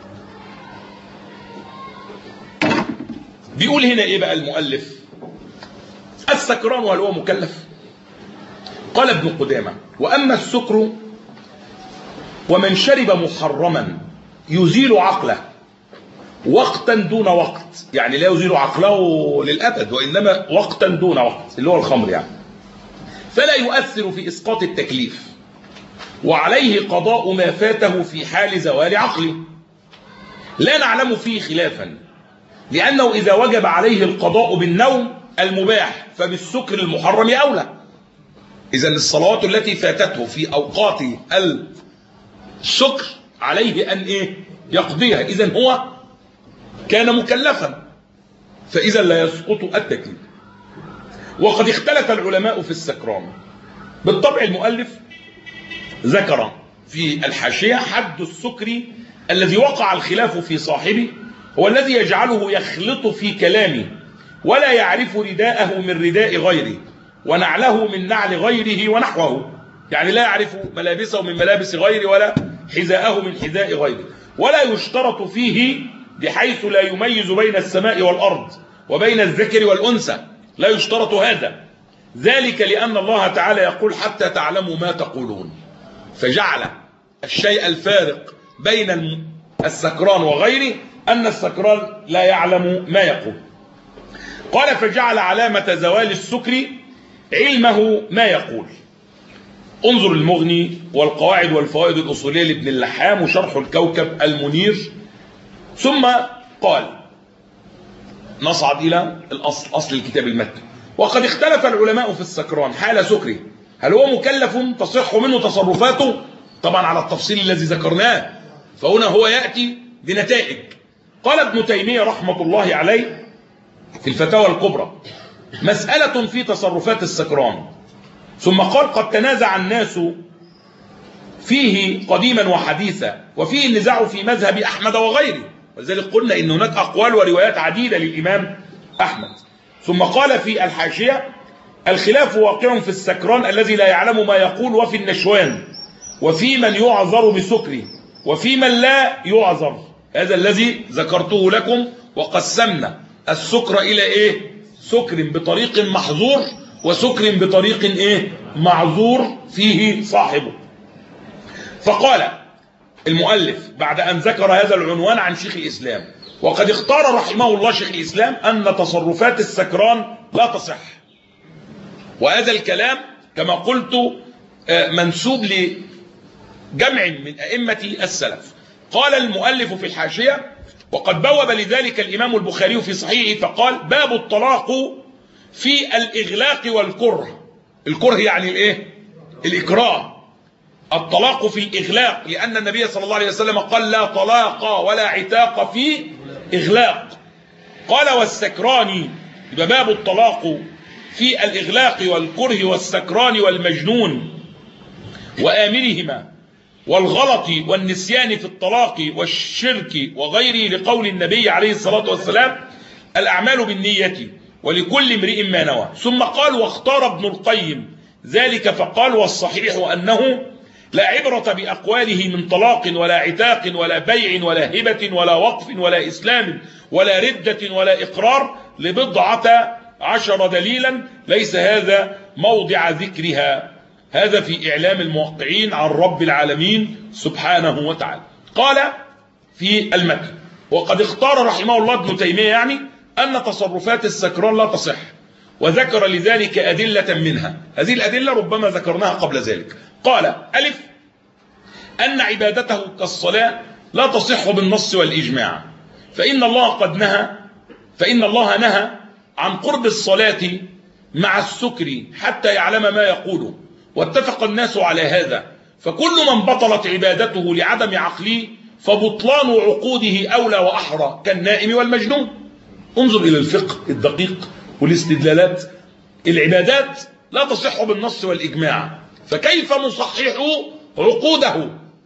بيقول هنا إيه بقى المؤلف؟ السكران وهل هو مكلف؟ قال ابن قدامة: وأما السكر ومن شرب محرما يزيل عقله وقتا دون وقت، يعني لا يزيل عقله للأبد وإنما وقتا دون وقت، اللي هو الخمر يعني، فلا يؤثر في إسقاط التكليف، وعليه قضاء ما فاته في حال زوال عقله. لا نعلم فيه خلافا، لأنه إذا وجب عليه القضاء بالنوم المباح فبالسكر المحرم أولى. إذن الصلوات التي فاتته في أوقات السكر عليه أن إيه؟ يقضيها. إذن هو كان مكلفا، فإذا لا يسقط التكليف. وقد اختلف العلماء في السكران. بالطبع المؤلف ذكر في الحاشية: حد السكر الذي وقع الخلاف في صاحبه هو الذي يجعله يخلط في كلامه ولا يعرف رداءه من رداء غيره ونعله من نعل غيره ونحوه، يعني لا يعرف ملابسه من ملابس غيره ولا حذاءه من حذاء غيره، ولا يشترط فيه بحيث لا يميز بين السماء والأرض وبين الذكر والأنثى، لا يشترط هذا، ذلك لأن الله تعالى يقول حتى تعلموا ما تقولون، فجعل الشيء الفارق بين السكران وغيره أن السكران لا يعلم ما يقول. قال فجعل علامة زوال السكر علمه ما يقول. انظر المغني والقواعد والفوائد الأصولية لابن اللحام وشرح الكوكب المنير. ثم قال نصعد إلى الأصل، أصل الكتاب المتن. وقد اختلف العلماء في السكران حال سكره، هل هو مكلف تصح منه تصرفاته؟ طبعا على التفصيل الذي ذكرناه، فهنا هو يأتي بنتائج. قال ابن تيمية رحمة الله عليه في الفتاوى الكبرى مسألة في تصرفات السكران، ثم قال قد تنازع الناس فيه قديما وحديثا، وفيه النزاع في مذهب أحمد وغيره، ولذلك قلنا إن هناك أقوال وروايات عديدة للإمام أحمد. ثم قال في الحاشية الخلاف واقع في السكران الذي لا يعلم ما يقول، وفي النشوان، وفي من يعذر بسكره، وفي من لا يعذر. هذا الذي ذكرته لكم، وقسمنا السكر إلى إيه؟ سكر بطريق محظور وسكر بطريق إيه؟ معذور فيه صاحبه. فقال المؤلف بعد أن ذكر هذا العنوان عن شيخ الإسلام: وقد اختار رحمه الله شيخ الإسلام أن تصرفات السكران لا تصح. وهذا الكلام كما قلت منسوب لجمع من أئمة السلف. قال المؤلف في الحاشية: وقد بوب لذلك الإمام البخاري في صحيحه فقال: باب الطلاق في الإغلاق والكره. الكره يعني الايه؟ الإكراه. الطلاق في الإغلاق، لأن النبي صلى الله عليه وسلم قال: لا طلاق ولا عتاق في إغلاق. قال: والسكران، يبقى باب الطلاق في الإغلاق والكره والسكران والمجنون وآمرهما والغلط والنسيان في الطلاق والشرك وغيره، لقول النبي عليه الصلاة والسلام: الأعمال بالنية ولكل امرئ ما نوى. ثم قال: واختار ابن القيم ذلك فقال: والصحيح أنه لا عبرة بأقواله من طلاق ولا عتاق ولا بيع ولا هبة ولا وقف ولا إسلام ولا ردة ولا إقرار، لبضعة عشر دليلا ليس هذا موضع ذكرها. هذا في إعلام الموقعين عن رب العالمين سبحانه وتعالى. قال في المتن: وقد اختار رحمه الله ابن تيمية يعني أن تصرفات السكران لا تصح، وذكر لذلك أدلة منها. هذه الأدلة ربما ذكرناها قبل ذلك. قال: ألف، أن عبادته كالصلاة لا تصح بالنص والإجماع، فإن الله قد نهى فإن الله نهى عن قرب الصلاة مع السكر حتى يعلم ما يقوله، واتفق الناس على هذا، فكل من بطلت عبادته لعدم عقله فبطلان عقوده أولى وأحرى كالنائم والمجنون. انظر إلى الفقه الدقيق والاستدلالات. العبادات لا تصح بالنص والإجماع، فكيف نصحح عقوده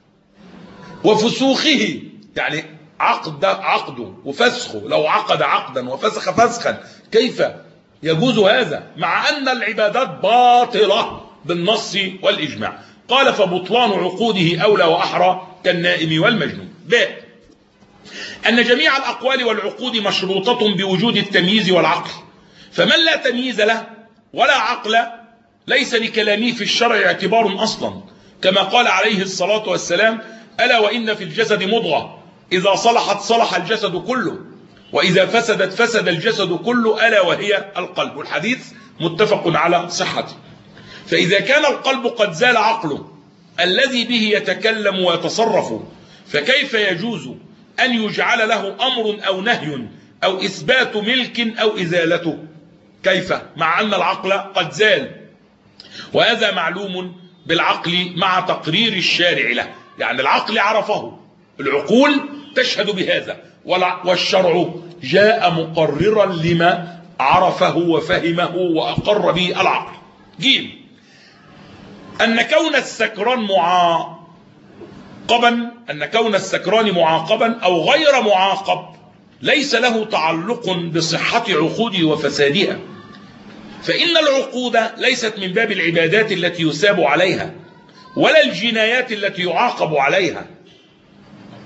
وفسوخه؟ يعني عقد عقده وفسخه، لو عقد عقدا وفسخ فسخا كيف يجوز هذا مع أن العبادات باطلة بالنص والإجماع؟ قال: فبطلان عقوده أولى وأحرى كالنائم والمجنون. باء، أن جميع الأقوال والعقود مشروطة بوجود التمييز والعقل، فمن لا تمييز له ولا عقل ليس لكلامه في الشرع اعتبار أصلا، كما قال عليه الصلاة والسلام: ألا وإن في الجسد مضغة إذا صلحت صلح الجسد كله، وإذا فسدت فسد الجسد كله، ألا وهي القلب. والحديث متفق على صحته. فإذا كان القلب قد زال عقله الذي به يتكلم ويتصرف، فكيف يجوز أن يجعل له أمر أو نهي أو إثبات ملك أو إزالته؟ كيف مع أن العقل قد زال؟ وهذا معلوم بالعقل مع تقرير الشارع له، يعني العقل عرفه، العقول تشهد بهذا، والشرع جاء مقررا لما عرفه وفهمه وأقر به العقل. جيم، أن كون السكران معاقبا أن كون السكران معاقبا أو غير معاقب ليس له تعلق بصحة عقوده وفسادها، فإن العقود ليست من باب العبادات التي يثاب عليها ولا الجنايات التي يعاقب عليها،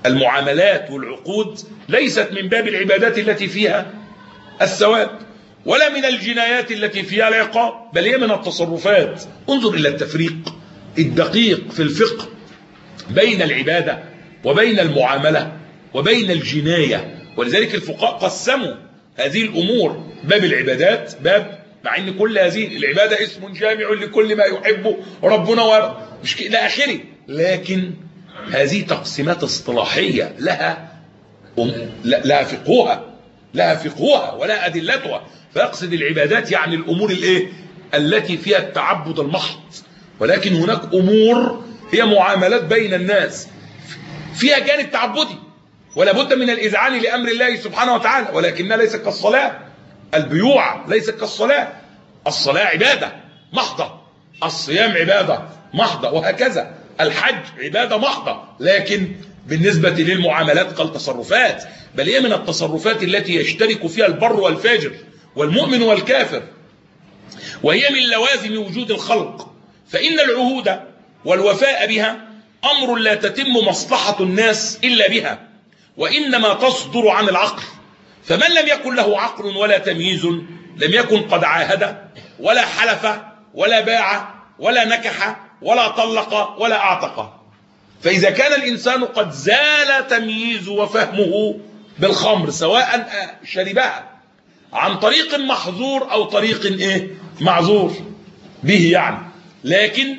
المعاملات والعقود ليست من باب العبادات التي فيها الثواب ولا من الجنايات التي فيها العقاب، بل هي من التصرفات. انظر إلى التفريق الدقيق في الفقه بين العبادة وبين المعاملة وبين الجناية. ولذلك الفقهاء قسموا هذه الأمور، باب العبادات باب، مع ان كل هذه العبادة اسم جامع لكل ما يحبه ربنا و مش إلى آخره، لكن هذه تقسيمات اصطلاحية لها لها فقهها لها فقهها ولا أدلتها. فيقصد العبادات يعني الأمور الايه التي فيها التعبد المحض، ولكن هناك أمور هي معاملات بين الناس فيها جانب تعبدي ولا بد من الإذعان لأمر الله سبحانه وتعالى، ولكنها ليست كالصلاة. البيوع ليست كالصلاة، الصلاة عبادة محضة، الصيام عبادة محضة، وهكذا الحج عبادة محضة. لكن بالنسبة للمعاملات كالتصرفات، بل هي من التصرفات التي يشترك فيها البر والفاجر والمؤمن والكافر، وهي من لوازم وجود الخلق. فإن العهود والوفاء بها أمر لا تتم مصلحة الناس إلا بها، وإنما تصدر عن العقل. فمن لم يكن له عقل ولا تمييز لم يكن قد عاهد ولا حلف ولا باع ولا نكح ولا طلق ولا اعتق. فإذا كان الإنسان قد زال تمييز وفهمه بالخمر سواء شربها عن طريق محظور أو طريق إيه معذور به يعني، لكن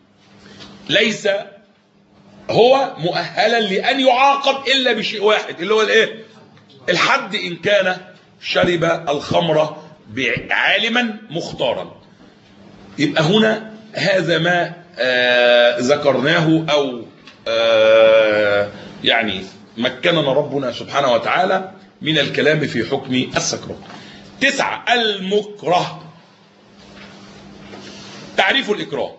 ليس هو مؤهلا لأن يعاقب إلا بشيء واحد اللي هو الإيه الحد، إن كان شرب الخمر عالما مختارا. يبقى هنا هذا ما آه ذكرناه أو آه يعني مكننا ربنا سبحانه وتعالى من الكلام في حكم السكر. تسعة، المكره. تعريف الإكراه: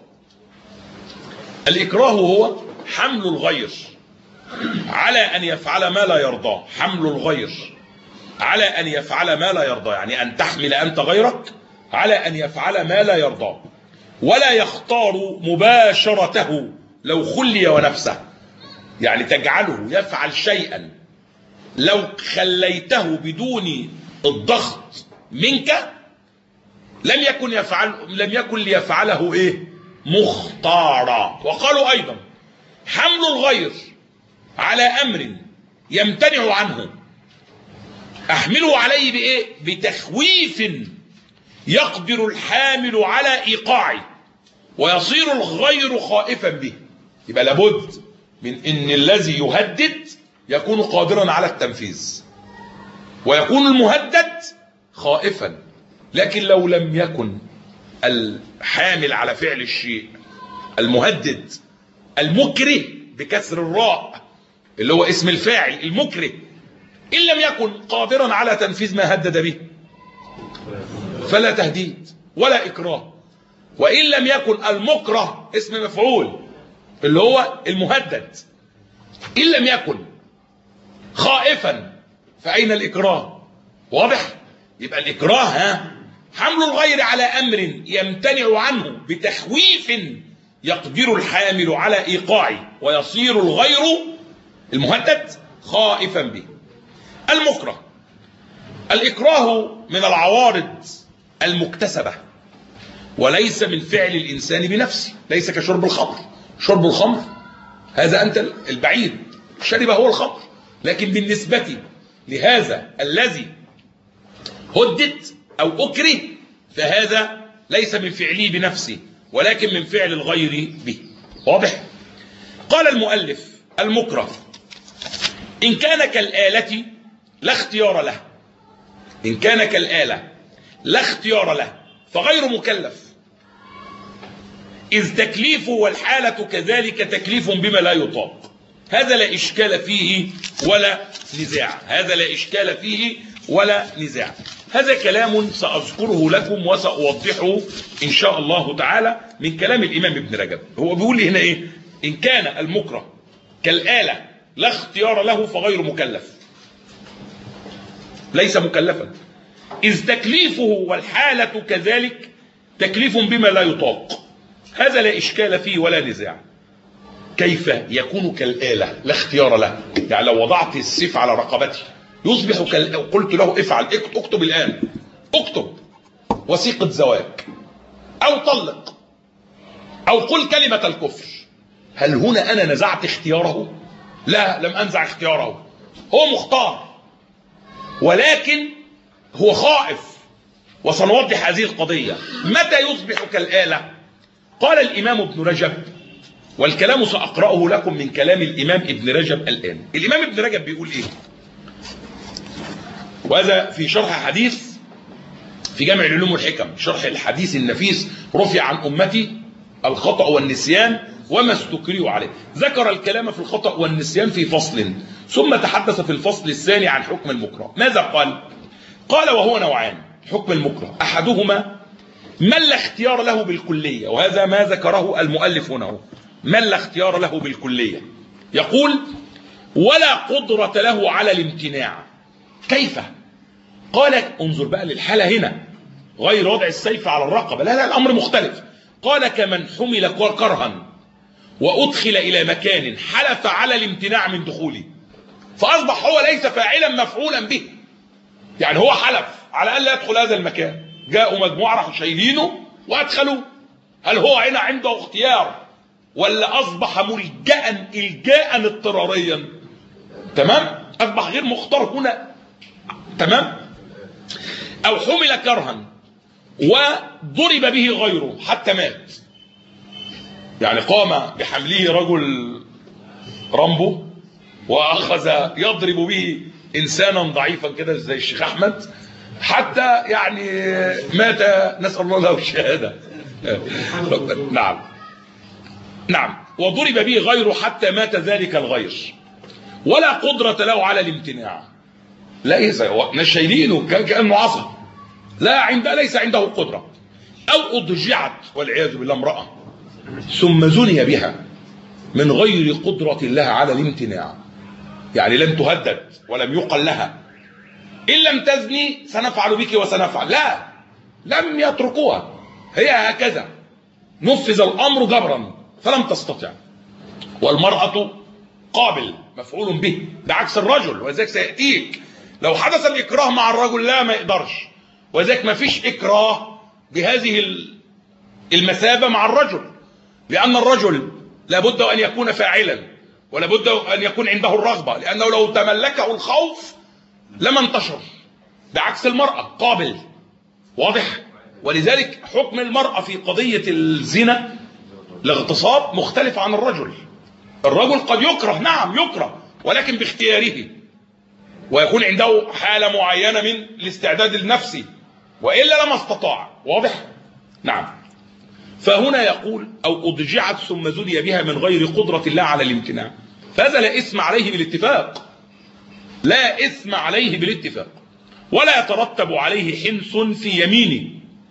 الإكراه هو حمل الغير على أن يفعل ما لا يرضاه. حمل الغير على أن يفعل ما لا يرضاه، يعني أن تحمل أنت غيرك على أن يفعل ما لا يرضاه، ولا يختار مباشرته لو خلي ونفسه، يعني تجعله يفعل شيئا لو خليته بدون الضغط منك لم يكن يفعل لم يكن ليفعله ايه مختارا. وقالوا ايضا حمل الغير على امر يمتنع عنه احمله عليه بايه بتخويف يقدر الحامل على ايقاعه ويصير الغير خائفا به. يبقى لابد من ان الذي يهدد يكون قادرا على التنفيذ ويكون المهدد خائفا. لكن لو لم يكن الحامل على فعل الشيء المهدد المكره بكسر الراء اللي هو اسم الفاعل المكره إن لم يكن قادرا على تنفيذ ما هدد به فلا تهديد ولا إكراه. وإن لم يكن المكره اسم مفعول اللي هو المهدد إن لم يكن خائفا فأين الإكراه؟ واضح؟ يبقى الإكراه ها حمل الغير على أمر يمتنع عنه بتخويف يقدر الحامل على إيقاعه ويصير الغير المهدد خائفا به. المكره: الإكراه من العوارض المكتسبة وليس من فعل الإنسان بنفسه، ليس كشرب الخمر. شرب الخمر هذا أنت البعيد شرب هو الخمر، لكن بالنسبة لهذا الذي هدد أو أكره فهذا ليس من فعله بنفسه ولكن من فعل الغير به. واضح؟ قال المؤلف: المكره إن كان كالآلة لا اختيار له، إن كان كالآلة لا اختيار له فغير مكلف، إذ تكليفه والحالة كذلك تكليف بما لا يطاق. هذا لا إشكال فيه ولا نزاع، هذا لا إشكال فيه ولا نزاع. هذا كلام سأذكره لكم وسأوضحه إن شاء الله تعالى من كلام الإمام ابن رجب. هو بيقول لي هنا إيه؟ إن كان المكره كالآلة لا اختيار له فغير مكلف، ليس مكلفا، إذ تكليفه والحالة كذلك تكليف بما لا يطاق. هذا لا إشكال فيه ولا نزاع. كيف يكون كالآلة لا اختيار له؟ يعني لو وضعت السيف على رقبتي يصبح كال... قلت له افعل، اكتب الآن، اكتب وثيقة زواج أو طلق أو قل كلمة الكفر، هل هنا أنا نزعت اختياره؟ لا، لم أنزع اختياره، هو مختار، ولكن هو خائف. وسنوضح هذه القضية. متى يصبح كالآلة؟ قال الإمام ابن رجب، والكلام سأقرأه لكم من كلام الإمام ابن رجب الآن. الإمام ابن رجب بيقول إيه؟ وهذا في شرح حديث في جامع العلوم والحكم، شرح الحديث النفيس رفع عن أمتي الخطأ والنسيان وما استكرهوا عليه. ذكر الكلام في الخطأ والنسيان في فصل، ثم تحدث في الفصل الثاني عن حكم المكره. ماذا قال؟ قال وهو نوعان حكم المكره، أحدهما من لا اختيار له بالكلية، وهذا ما ذكره المؤلف هنا، من لا اختيار له بالكلية. يقول ولا قدرة له على الامتناع. كيف؟ قال انظر بقى للحالة هنا، غير وضع السيف على الرقبة، لا لا الأمر مختلف. قال كمن حمل كرها وأدخل إلى مكان حلف على الامتناع من دخوله، فأصبح هو ليس فاعلا مفعولا به، يعني هو حلف على أن لا يدخل هذا المكان، جاءوا مجموعة راحوا شايلينه وأدخلوه، هل هو هنا عنده اختيار ولا أصبح ملجأ إلجاء اضطراريا؟ تمام؟ أصبح غير مختار هنا. تمام؟ أو حمل كرها وضرب به غيره حتى مات، يعني قام بحمله رجل رامبو وأخذ يضرب به إنسانا ضعيفا كده زي الشيخ أحمد حتى يعني مات، نسأل الله له الشهادة. نعم نعم وضرب به غيره حتى مات ذلك الغير، ولا قدرة له على الامتناع، ليس نشيلينه كأنه عصا، لا عند ليس عنده قدرة. أو أضجعت والعياذ بالله امرأة ثم زني بها من غير قدرة الله على الامتناع، يعني لم تهدد ولم يقل لها إن لم تزني سنفعل بك وسنفعل، لا، لم يتركوها، هي هكذا نفذ الأمر جبرا فلم تستطع. والمرأة قابل مفعول به، بعكس الرجل، وذلك سيأتيك لو حدث الإكراه مع الرجل لا ما يقدرش، وذلك ما فيش إكراه بهذه المثابة مع الرجل، لأن الرجل لابد أن يكون فاعلا ولابد أن يكون عنده الرغبة، لأنه لو تملكه الخوف لما انتشر، بعكس المرأة قابل. واضح؟ ولذلك حكم المرأة في قضية الزنا الاغتصاب مختلف عن الرجل. الرجل قد يكره، نعم يكره، ولكن باختياره، ويكون عنده حالة معينة من الاستعداد النفسي، وإلا لما استطاع. واضح؟ نعم. فهنا يقول أو أضجعت ثم زني بها من غير قدرة الله على الامتناع، فهذا لا إثم عليه بالاتفاق، لا إثم عليه بالاتفاق، ولا يترتب عليه حنس في يمينه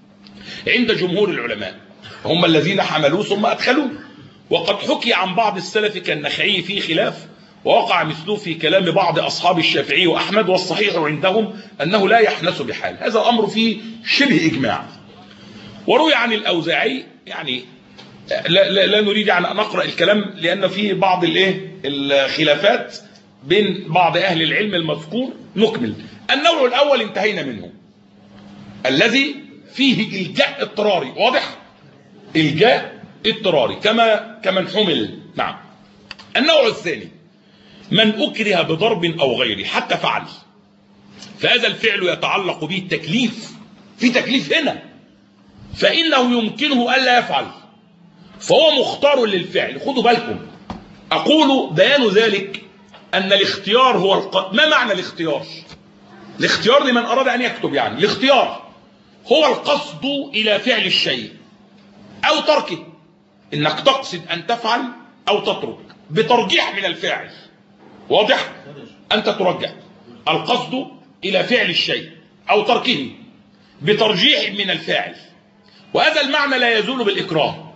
عند جمهور العلماء، هم الذين حملوه ثم أدخلوه. وقد حكي عن بعض السلف كالنخعي في خلاف، ووقع مثله في كلام بعض أصحاب الشافعي وأحمد، والصحيح عندهم أنه لا يحنس بحال، هذا الأمر فيه شبه إجماع. وروي عن الأوزاعي، يعني لا, لا, لا نريد أن نقرأ الكلام لأن فيه بعض الايه الخلافات بين بعض أهل العلم المذكور، نكمل. النوع الأول انتهينا منه، الذي فيه إلجاء اضطراري. واضح؟ إلجاء اضطراري كما كمن حمل. نعم. النوع الثاني من أكره بضرب أو غيره حتى فعل، فهذا الفعل يتعلق به التكليف، في تكليف هنا، فإنه يمكنه ألا يفعل، فهو مختار للفعل. خدوا بالكم، أقول بيان ذلك أن الاختيار هو الق... ما معنى الاختيار؟ الاختيار لمن أراد أن يكتب، يعني الاختيار هو القصد إلى فعل الشيء أو تركه، إنك تقصد أن تفعل أو تترك بترجيح من الفاعل. واضح؟ أنت ترجح القصد إلى فعل الشيء أو تركه بترجيح من الفاعل، وهذا المعنى لا يزول بالإكراه.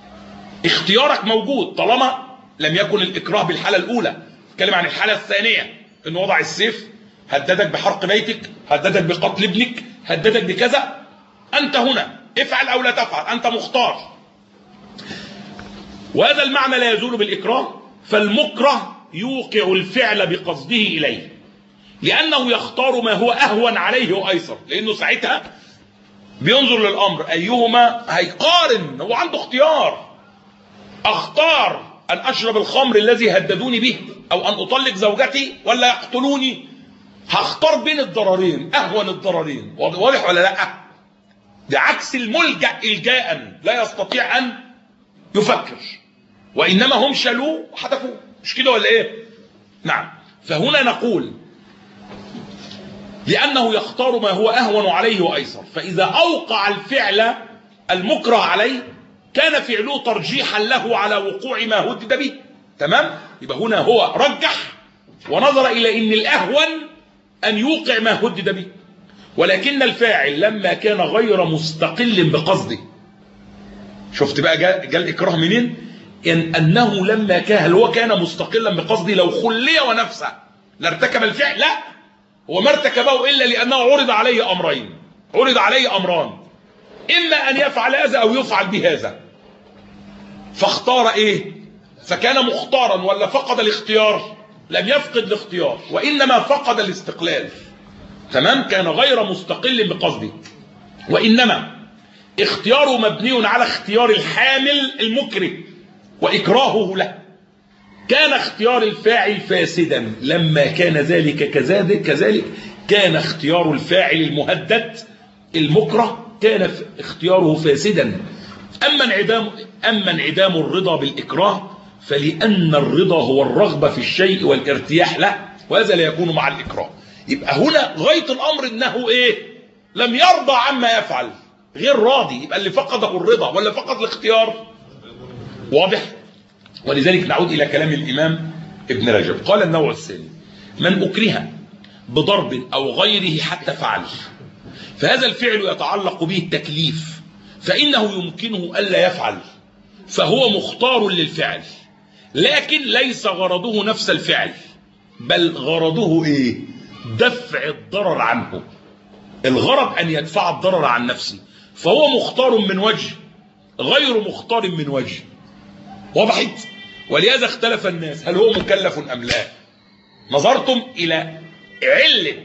اختيارك موجود طالما لم يكن الإكراه بالحالة الأولى. اتكلم عن الحالة الثانية، إنه وضع السيف، هددك بحرق بيتك، هددك بقتل ابنك، هددك بكذا، أنت هنا افعل أو لا تفعل، أنت مختار. وهذا المعنى لا يزول بالإكراه، فالمكره يوقع الفعل بقصده إليه، لأنه يختار ما هو أهون عليه وأيسر، لأنه ساعتها بينظر للأمر أيهما هيقارن، هو عنده اختيار. أختار أن أشرب الخمر الذي هددوني به، أو أن أطلق زوجتي، ولا يقتلوني؟ هختار بين الضررين، أهون الضررين. واضح ولا لأ؟ ده عكس الملجأ إلجاء لا يستطيع أن يفكر، وإنما هم شالوه وحدفوه، مش كده ولا إيه؟ نعم. فهنا نقول لأنه يختار ما هو أهون عليه وأيسر، فإذا أوقع الفعل المكره عليه كان فعله ترجيحا له على وقوع ما هدد به. تمام؟ يبقى هنا هو رجح ونظر إلى أن الأهون أن يوقع ما هدد به، ولكن الفاعل لما كان غير مستقل بقصده. شفت بقى جاء, جاء الإكراه منين؟ إن أنه لما كان، هل هو كان مستقلا بقصده لو خلي ونفسه لارتكب الفعل؟ لا، هو ما ارتكبه إلا لأنه عرض عليه أمرين، عرض عليه أمران، إما أن يفعل هذا أو يفعل بهذا، فاختار إيه؟ فكان مختارا ولا فقد الاختيار؟ لم يفقد الاختيار، وإنما فقد الاستقلال. تمام؟ كان غير مستقل بقصده، وإنما اختياره مبني على اختيار الحامل المكره وإكراهه له. كان اختيار الفاعل فاسدا، لما كان ذلك كذلك كذلك كان اختيار الفاعل المهدد المكره كان اختياره فاسدا. أما انعدام أما انعدام الرضا بالإكراه فلأن الرضا هو الرغبة في الشيء والارتياح له، وهذا لا يكون مع الإكراه. يبقى هنا غاية الأمر إنه إيه؟ لم يرضى عما يفعل، غير راضي، يبقى اللي فقده الرضا ولا فقد الاختيار؟ واضح؟ ولذلك نعود إلى كلام الإمام ابن رجب، قال النوع الثاني: من أكره بضرب أو غيره حتى فعل، فهذا الفعل يتعلق به التكليف، فإنه يمكنه ألا يفعل، فهو مختار للفعل، لكن ليس غرضه نفس الفعل، بل غرضه إيه؟ دفع الضرر عنه. الغرض أن يدفع الضرر عن نفسه، فهو مختار من وجه غير مختار من وجه. وضحت؟ ولهذا اختلف الناس، هل هو مكلف أم لا؟ نظرتم إلى علة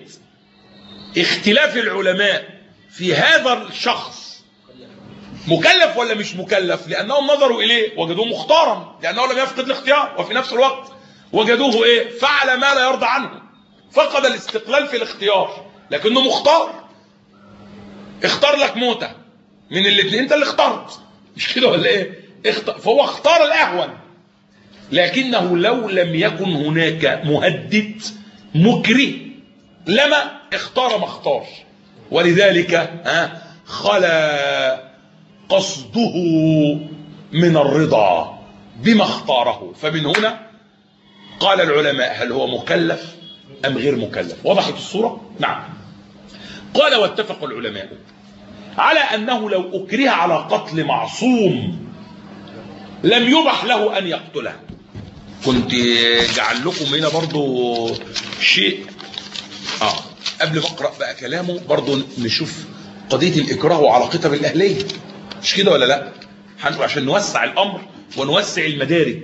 اختلاف العلماء في هذا الشخص، مكلف ولا مش مكلف؟ لأنهم نظروا إليه وجدوه مختارا، لأنه لم يفقد الاختيار، وفي نفس الوقت وجدوه إيه؟ فعل ما لا يرضى عنه، فقد الاستقلال في الاختيار، لكنه مختار. اختار لك موتة من الاثنين، انت اللي اخترت، مش كده ولا ايه؟ اختار، فهو اختار الأهون، لكنه لو لم يكن هناك مهدد مكره لما اختار ما اختار، ولذلك ها خلا قصده من الرضا بما اختاره. فمن هنا قال العلماء: هل هو مكلف أم غير مكلف؟ وضحت الصورة؟ نعم. قال: واتفق العلماء على أنه لو أكره على قتل معصوم لم يبح له أن يقتله. كنت جعل لكم هنا برضو شيء آه قبل ما أقرأ بقى كلامه، برضو نشوف قضية الإكراه وعلاقتها بالأهلية، مش كده ولا لا؟ عشان نوسع الأمر ونوسع المدارج.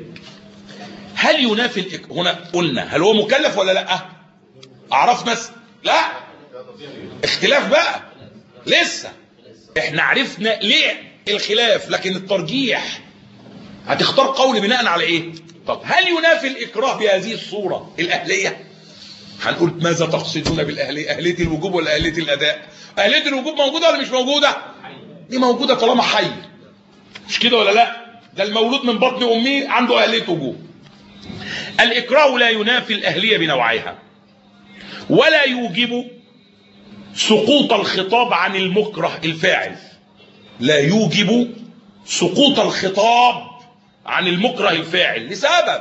هل ينافي الإك... هنا قلنا هل هو مكلف ولا لا؟ أعرف ناس لا، اختلاف بقى لسه، احنا عرفنا ليه الخلاف، لكن الترجيح هتختار قول بناء على ايه؟ طب هل ينافي الإكراه بهذه الصورة الأهلية؟ هنقول ماذا تقصدون بالأهلية؟ أهلية الوجوب ولا أهلية الأداء؟ أهلية الوجوب موجودة ولا مش موجودة؟ دي موجودة طالما حي، مش كده ولا لا؟ ده المولود من بطن أمه عنده أهلية وجوب. الإكراه لا ينافي الأهلية بنوعها، ولا يوجب سقوط الخطاب عن المكره الفاعل، لا يوجب سقوط الخطاب عن المكره الفاعل لسبب،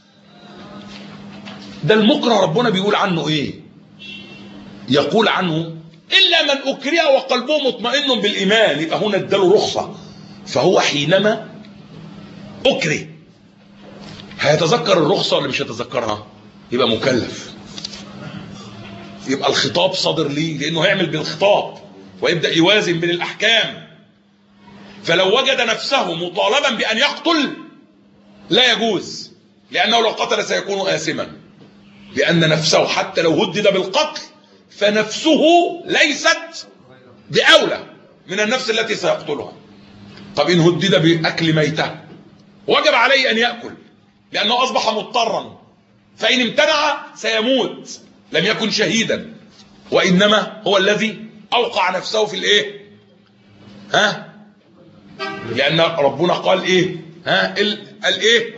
ده المكره ربنا بيقول عنه ايه؟ يقول عنه إلا من أكره وقلبه مطمئن بالإيمان، يبقى هنا اداله رخصة، فهو حينما أكره هيتذكر الرخصة ولا مش هيتذكرها؟ يبقى مكلف، يبقى الخطاب صادر ليه، لأنه هيعمل بالخطاب ويبدأ يوازن بين الأحكام. فلو وجد نفسه مطالبا بأن يقتل لا يجوز، لأنه لو قتل سيكون آثما، لأن نفسه حتى لو هدد بالقتل فنفسه ليست بأولى من النفس التي سيقتلها. طب إن هدد بأكل ميتة وجب عليه أن يأكل لأنه أصبح مضطرا، فإن امتنع سيموت، لم يكن شهيدا، وإنما هو الذي أوقع نفسه في الإيه؟ ها؟ لأن ربنا قال إيه؟ ها؟ الإيه؟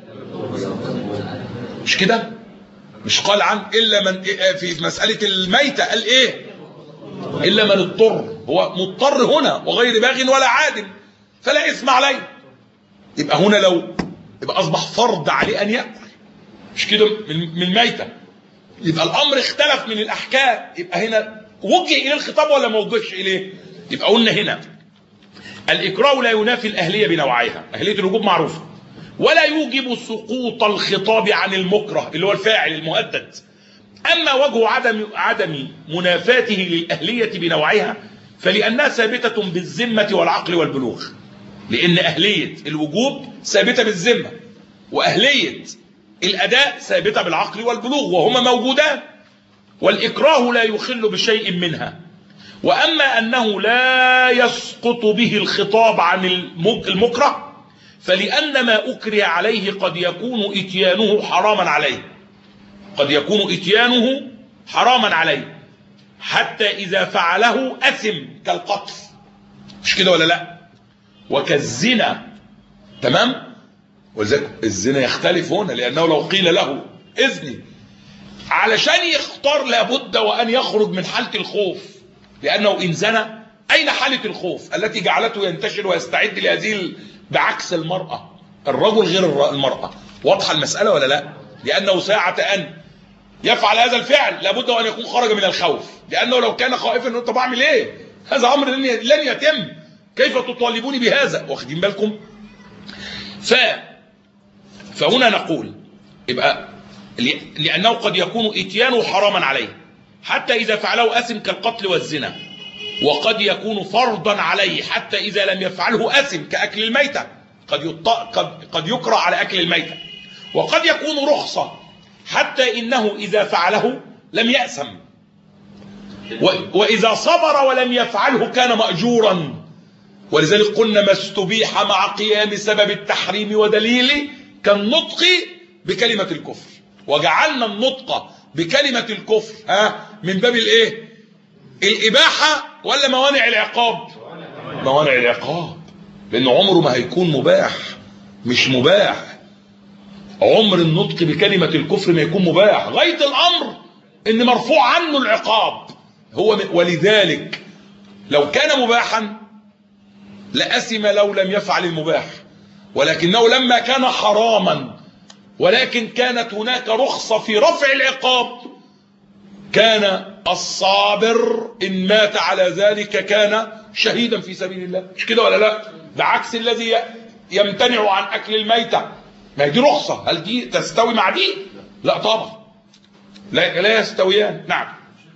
مش كده؟ مش قال عن إلا من في مسألة الميتة قال إيه؟ إلا من اضطر، هو مضطر هنا وغير باغ ولا عاد فلا إثم عليه. يبقى هنا لو يبقى أصبح فرض عليه أن يأكل، مش كده؟ من من الميتة. يبقى الأمر اختلف من الأحكام. يبقى هنا وجه إليه الخطاب ولا ما وجهش إليه؟ يبقى قلنا هنا الإكراه لا ينافي الأهلية بنوعيها، أهلية الوجوب معروفة، ولا يوجب سقوط الخطاب عن المكره اللي هو الفاعل المهدد. أما وجه عدم عدم منافاته للأهلية بنوعها فلأنها ثابتة بالذمة والعقل والبلوغ، لأن أهلية الوجوب ثابتة بالذمة، وأهلية الأداء ثابتة بالعقل والبلوغ، وهما موجودان، والإكراه لا يخل بشيء منها. وأما أنه لا يسقط به الخطاب عن المكره فلأن ما أكره عليه قد يكون إتيانه حراما عليه، قد يكون إتيانه حراما عليه حتى إذا فعله أثم كالقتل، مش كده ولا لا؟ وكالزنا، تمام؟ ولذلك الزنا يختلف هنا، لأنه لو قيل له إذني علشان يختار لابد وأن يخرج من حالة الخوف، لأنه إن زنى أين حالة الخوف التي جعلته ينتشر ويستعد لهذه؟ بعكس المرأة، الرجل غير المرأة. واضحة المسألة ولا لا؟ لأنه ساعة أن يفعل هذا الفعل لابد وأن يكون خرج من الخوف، لأنه لو كان خائفا أنه طب أعمل إيه؟ هذا أمر لن يتم، كيف تطالبوني بهذا؟ واخدين بالكم؟ ف فهنا نقول يبقى لأنه قد يكون إتيانه حراما عليه حتى إذا فعله أثم كالقتل والزنا، وقد يكون فرضا عليه حتى إذا لم يفعله أثم كأكل الميتة، قد, يط... قد... قد يكره على أكل الميتة، وقد يكون رخصة حتى إنه إذا فعله لم يأثم، و... وإذا صبر ولم يفعله كان مأجورا. ولذلك قلنا ما استبيح مع قيام سبب التحريم ودليله كالنطق بكلمة الكفر، وجعلنا النطق بكلمة الكفر ها من باب الايه؟ الإباحة ولا موانع العقاب؟ موانع العقاب، لأن عمره ما هيكون مباح، مش مباح. عمر النطق بكلمة الكفر ما يكون مباح، غاية الأمر إن مرفوع عنه العقاب هو. ولذلك لو كان مباحا لأثم لو لم يفعل المباح، ولكنه لما كان حراما ولكن كانت هناك رخصة في رفع العقاب كان الصابر إن مات على ذلك كان شهيدا في سبيل الله، مش كده ولا لا؟ بعكس الذي يمتنع عن أكل الميتة، ما هي دي رخصة، هل دي تستوي مع دي؟ لا طبعا، لا, لا يستويان. نعم.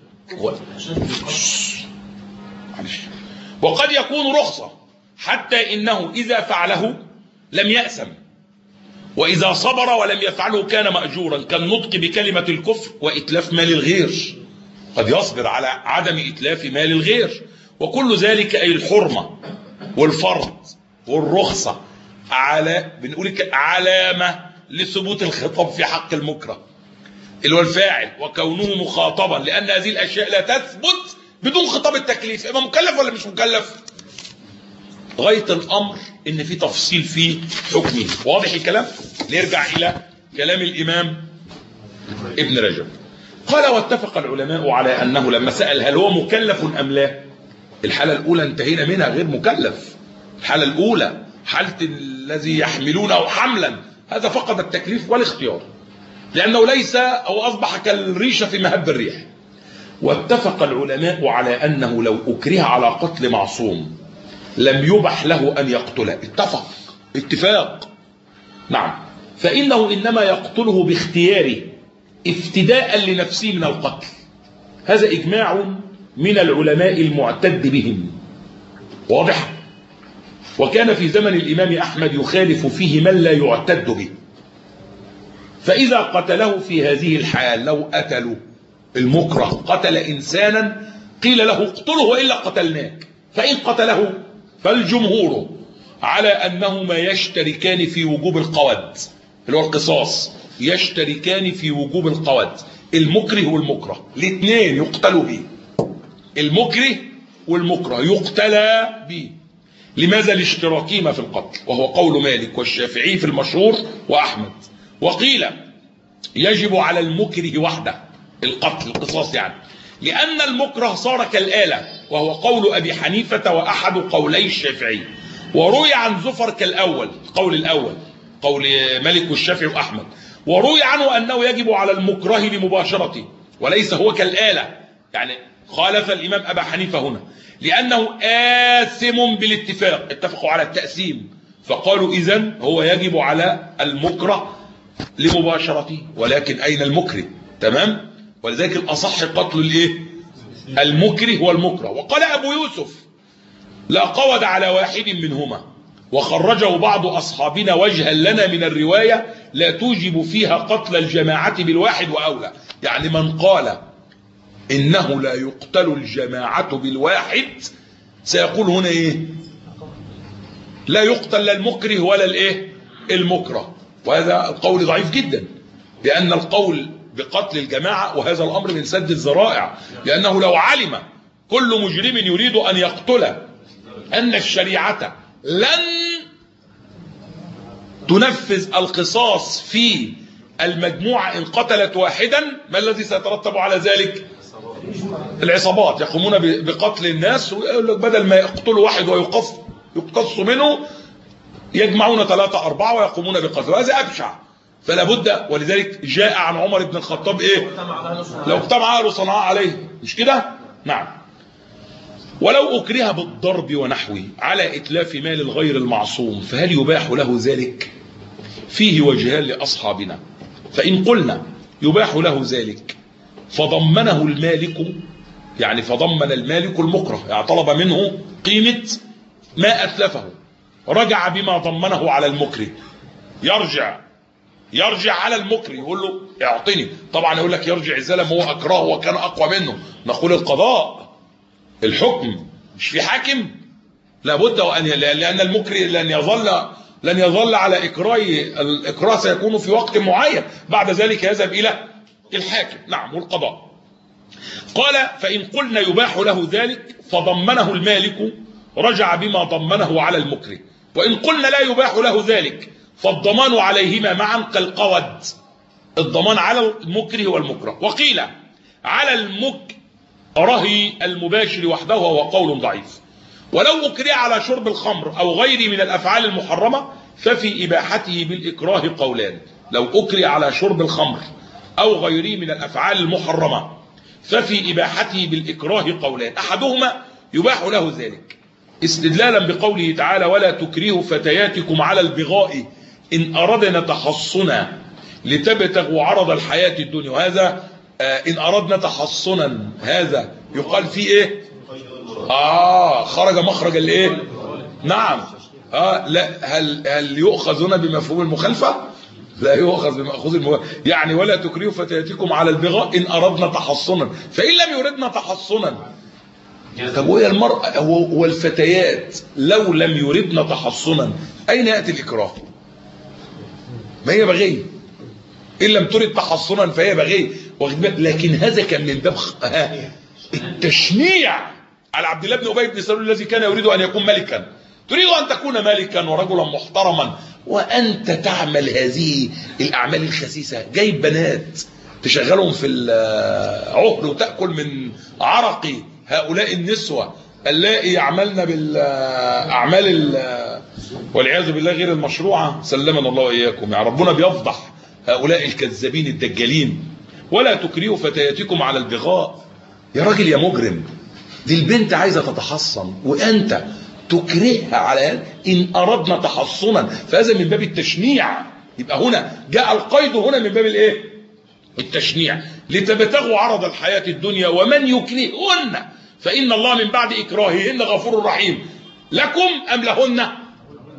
وقد يكون رخصة حتى إنه إذا فعله لم يأثم، وإذا صبر ولم يفعله كان مأجورا، كالنطق بكلمة الكفر وإتلاف مال الغير، قد يصبر على عدم إتلاف مال الغير، وكل ذلك أي الحرمة والفرض والرخصة على بنقول علامة لثبوت الخطاب في حق المكره اللي هو الفاعل وكونه مخاطبا، لأن هذه الأشياء لا تثبت بدون خطاب التكليف. يبقى مكلف ولا مش مكلف؟ غاية الأمر إن في تفصيل في حكمه. واضح الكلام؟ نرجع إلى كلام الإمام ابن رجب. قال واتفق العلماء على أنه لما سأل هل هو مكلف أم لا، الحالة الأولى انتهينا منها غير مكلف. الحالة الأولى حالة الذي يحملونه حملا، هذا فقد التكليف والاختيار، لأنه ليس أو أصبح كالريشة في مهب الريح. واتفق العلماء على أنه لو أكره على قتل معصوم لم يبح له أن يقتله. اتفق اتفاق. نعم. فإنه إنما يقتله باختياره افتداء لنفسه من القتل. هذا إجماع من العلماء المعتد بهم. واضح؟ وكان في زمن الإمام أحمد يخالف فيه من لا يعتد به، فإذا قتله في هذه الحال، لو قتلوا المكره قتل إنسانا قيل له اقتله وإلا قتلناك، فإن قتله فالجمهور على أنهما يشتركان في وجوب القود، اللي هو القصاص، يشتركان في وجوب القود، المكره والمكره الاثنين يقتلوا به، المكره والمكره يقتلى به. لماذا؟ لاشتراكهما في القتل، وهو قول مالك والشافعي في المشهور وأحمد. وقيل يجب على المكره وحده القتل، القصاص يعني، لأن المكره صار كالآلة، وهو قول أبي حنيفة وأحد قولي الشافعي. وروي عن زفر كالأول، القول الأول قول مالك والشافعي وأحمد. وروي عنه أنه يجب على المكره لمباشرته وليس هو كالآلة، يعني خالف الإمام أبا حنيفة هنا، لأنه آثم بالاتفاق، اتفقوا على التأثيم، فقالوا إذن هو يجب على المكره لمباشرته، ولكن أين المكره؟ تمام؟ ولذلك الأصح قتل الإيه؟ المكره والمكره. وقال أبو يوسف لا قود على واحد منهما، وخرجه بعض أصحابنا وجها لنا من الرواية لا توجب فيها قتل الجماعة بالواحد وأولى، يعني من قال إنه لا يقتل الجماعة بالواحد سيقول هنا إيه؟ لا يقتل لا المكره ولا الإيه؟ المكره، وهذا القول ضعيف جدا، لأن القول بقتل الجماعة وهذا الأمر من سد الذرائع، لأنه لو علم كل مجرم يريد أن يقتل أن الشريعة لن تنفذ القصاص في المجموعة إن قتلت واحدا، ما الذي سيترتب على ذلك؟ العصابات يقومون بقتل الناس، ويقول لك بدل ما يقتلوا واحد ويقص يقتص منه يجمعون ثلاثة أربعة ويقومون بقتله، هذا أبشع. فلا بد، ولذلك جاء عن عمر بن الخطاب إيه؟ لو اجتمع أهل صنعاء عليه، مش كده؟ نعم. ولو أكره بالضرب ونحوه على إتلاف مال الغير المعصوم فهل يباح له ذلك؟ فيه وجهان لأصحابنا، فإن قلنا يباح له ذلك فضمنه المالك، يعني فضمن المالك المكره، يعني طلب منه قيمة ما أتلفه، رجع بما ضمنه على المكره، يرجع يرجع على المكره يقول له اعطني، طبعا يقول لك يرجع الزلم هو أكرهه وكان أقوى منه، نقول القضاء الحكم مش في حاكم، لابد وأن لأن المكره لن يظل لن يظل على إكراهه، الإكراه سيكون في وقت معين، بعد ذلك يذهب إلى الحاكم. نعم، والقضاء. قال فإن قلنا يباح له ذلك فضمنه المالك رجع بما ضمنه على المكره، وإن قلنا لا يباح له ذلك فالضمان عليهما معا كالقود، الضمان على المكره والمكره. وقيل على المكره المباشر وحده وهو قول ضعيف. ولو أكره على شرب الخمر أو غيره من الأفعال المحرمة ففي إباحته بالإكراه قولان. لو أكره على شرب الخمر أو غيره من الأفعال المحرمة ففي إباحته بالإكراه قولان، أحدهما يباح له ذلك استدلالا بقوله تعالى ولا تكرهوا فتياتكم على البغاء إن أردنا تحصنا لتبتغوا عرض الحياة الدنيا، وهذا آه إن أردنا تحصنا هذا يقال فيه إيه؟ آه خرج مخرج الإيه؟ نعم. آه لا، هل هل يؤخذ هنا بمفهوم المخالفة؟ لا يؤخذ بمأخوذ المخالفة، يعني ولا تكرهوا فتياتكم على البغاء إن أردنا تحصنا، فإن لم يردنا تحصنا، طب وهي المرأة والفتيات لو لم يردنا تحصنا أين يأتي الإكراه؟ ما هي بغي، إن لم ترد تحصنا فهي بغي، لكن هذا كان من باب التشنيع على عبد الله بن أبي بن سلول الذي كان يريد أن يكون ملكا، تريد أن تكون ملكا ورجلا محترما وأنت تعمل هذه الأعمال الخسيسة، جايب بنات تشغلهم في العهر وتأكل من عرق هؤلاء النسوة اللائي يعملن بالأعمال والعياذ بالله غير المشروعة، سلمنا الله وإياكم. يا ربنا بيفضح هؤلاء الكذابين الدجالين. ولا تكرهوا فتياتكم على البغاء، يا راجل يا مجرم، دي البنت عايزة تتحصن وأنت تكرهها على إن أردنا تحصنا، فهذا من باب التشنيع. يبقى هنا جاء القيد هنا من باب الايه؟ التشنيع، لتبتغوا عرض الحياة الدنيا ومن يكرهن فإن الله من بعد إكراههن غفور رحيم، لكم أم لهن؟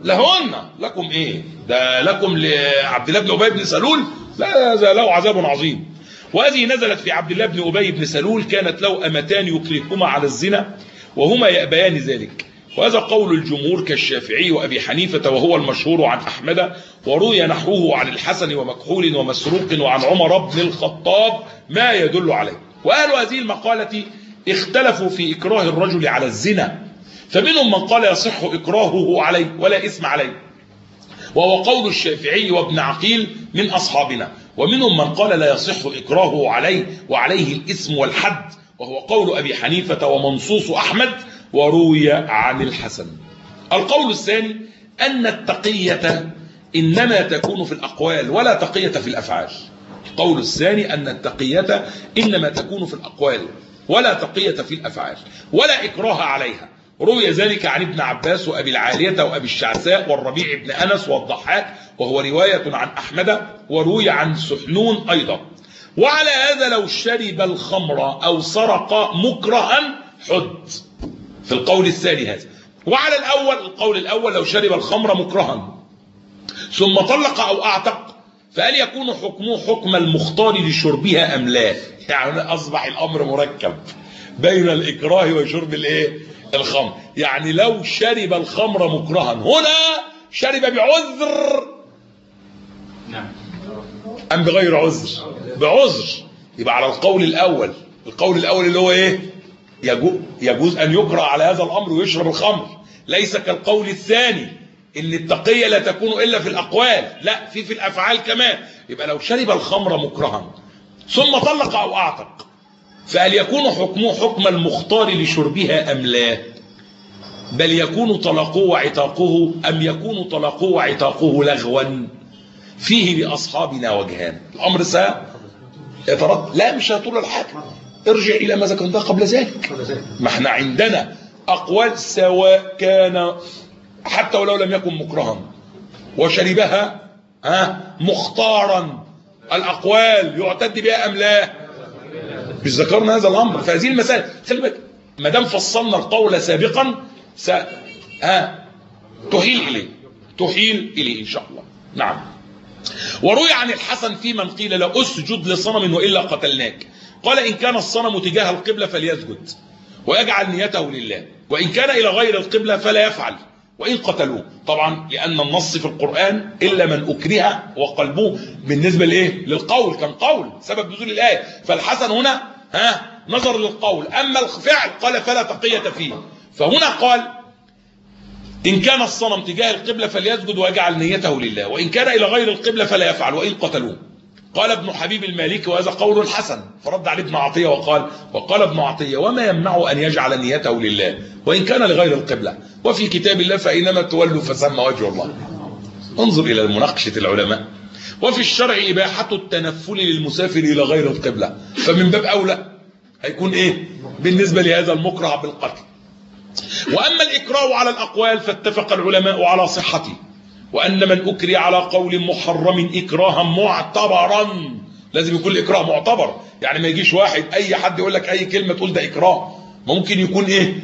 لهن. لكم ايه ده؟ لكم لعبد الله بن ابي بن سلول؟ لا، هذا له عذاب عظيم. وهذه نزلت في عبد الله بن ابي بن سلول، كانت له امتان يكرههما على الزنا وهما يأبيان ذلك. وهذا قول الجمهور كالشافعي وابي حنيفه، وهو المشهور عن احمد، وروي نحوه عن الحسن ومكحول ومسروق وعن عمر بن الخطاب ما يدل عليه. واهل هذه المقاله اختلفوا في اكراه الرجل على الزنا، فمنهم من قال يصح اكراهه عليه ولا اثم عليه، وهو قول الشافعي وابن عقيل من اصحابنا. ومنهم من قال لا يصح اكراهه عليه وعليه الاثم والحد، وهو قول ابي حنيفه ومنصوص احمد وروي عن الحسن. القول الثاني ان التقيه انما تكون في الاقوال ولا تقيه في الافعال. القول الثاني ان التقيه انما تكون في الاقوال ولا تقيه في الافعال، ولا اكراه عليها. روي ذلك عن ابن عباس وابي العاليه وابي الشعثاء والربيع بن انس والضحاك، وهو روايه عن احمد، وروي عن سحنون ايضا. وعلى هذا لو شرب الخمر او سرق مكرها حد، في القول الثاني هذا. وعلى الاول، القول الاول لو شرب الخمر مكرها ثم طلق او اعتق، فهل يكون حكمه حكم المختار لشربها ام لا؟ يعني اصبح الامر مركب بين الاكراه وشرب الايه؟ الخمر. يعني لو شرب الخمر مكرها، هنا شرب بعذر نعم ام بغير عذر؟ بعذر. يبقى على القول الاول، القول الاول اللي هو ايه؟ يجوز ان يكره على هذا الامر ويشرب الخمر، ليس كالقول الثاني ان التقيه لا تكون الا في الاقوال، لا، في في الافعال كمان. يبقى لو شرب الخمر مكرها ثم طلق او اعتق، فهل يكون حكمه حكم المختار لشربها ام لا؟ بل يكون طلاقه وعتاقه ام يكون طلاقه وعتاقه لغوا؟ فيه لاصحابنا وجهان. الامر سيترد. لا، مش هطول الحاكم، ارجع الى ما ذكرناه قبل ذلك. ما احنا عندنا اقوال سواء كان حتى ولو لم يكن مكرها وشربها ها مختارا، الاقوال يعتد بها ام لا؟ مش ذكرنا هذا الامر في هذه المسائل. خلي بالك، ما دام فصلنا القول سابقا س ها تحيل اليه، تحيل اليه ان شاء الله. نعم. وروي عن الحسن في من قيل لا اسجد لصنم والا قتلناك، قال ان كان الصنم تجاه القبلة فليسجد ويجعل نيته لله، وان كان الى غير القبلة فلا يفعل وان قتلوه. طبعا لان النص في القرآن الا من اكره وقلبه بالنسبة لايه؟ للقول، كان قول سبب نزول الايه. فالحسن هنا ها نظر للقول، اما الفعل قال فلا تقية فيه. فهنا قال إن كان الصنم تجاه القبلة فليسجد ويجعل نيته لله، وإن كان إلى غير القبلة فلا يفعل وإن قتلوه. قال ابن حبيب المالكي وهذا قول حسن، فرد عليه ابن عطية وقال وقال ابن عطية وما يمنع أن يجعل نيته لله وإن كان لغير القبلة، وفي كتاب الله فإنما تولوا فثم وجه الله. انظر إلى مناقشة العلماء. وفي الشرع إباحة التنفل للمسافر إلى غير القبلة، فمن باب أولى هيكون إيه بالنسبة لهذا المكره بالقتل. وأما الإكراه على الأقوال فاتفق العلماء على صحته، وأن من أكره على قول محرم إكراها معتبرا، لازم يكون الإكراه معتبر. يعني ما يجيش واحد أي حد يقول لك أي كلمة تقول ده إكراه، ممكن يكون إيه؟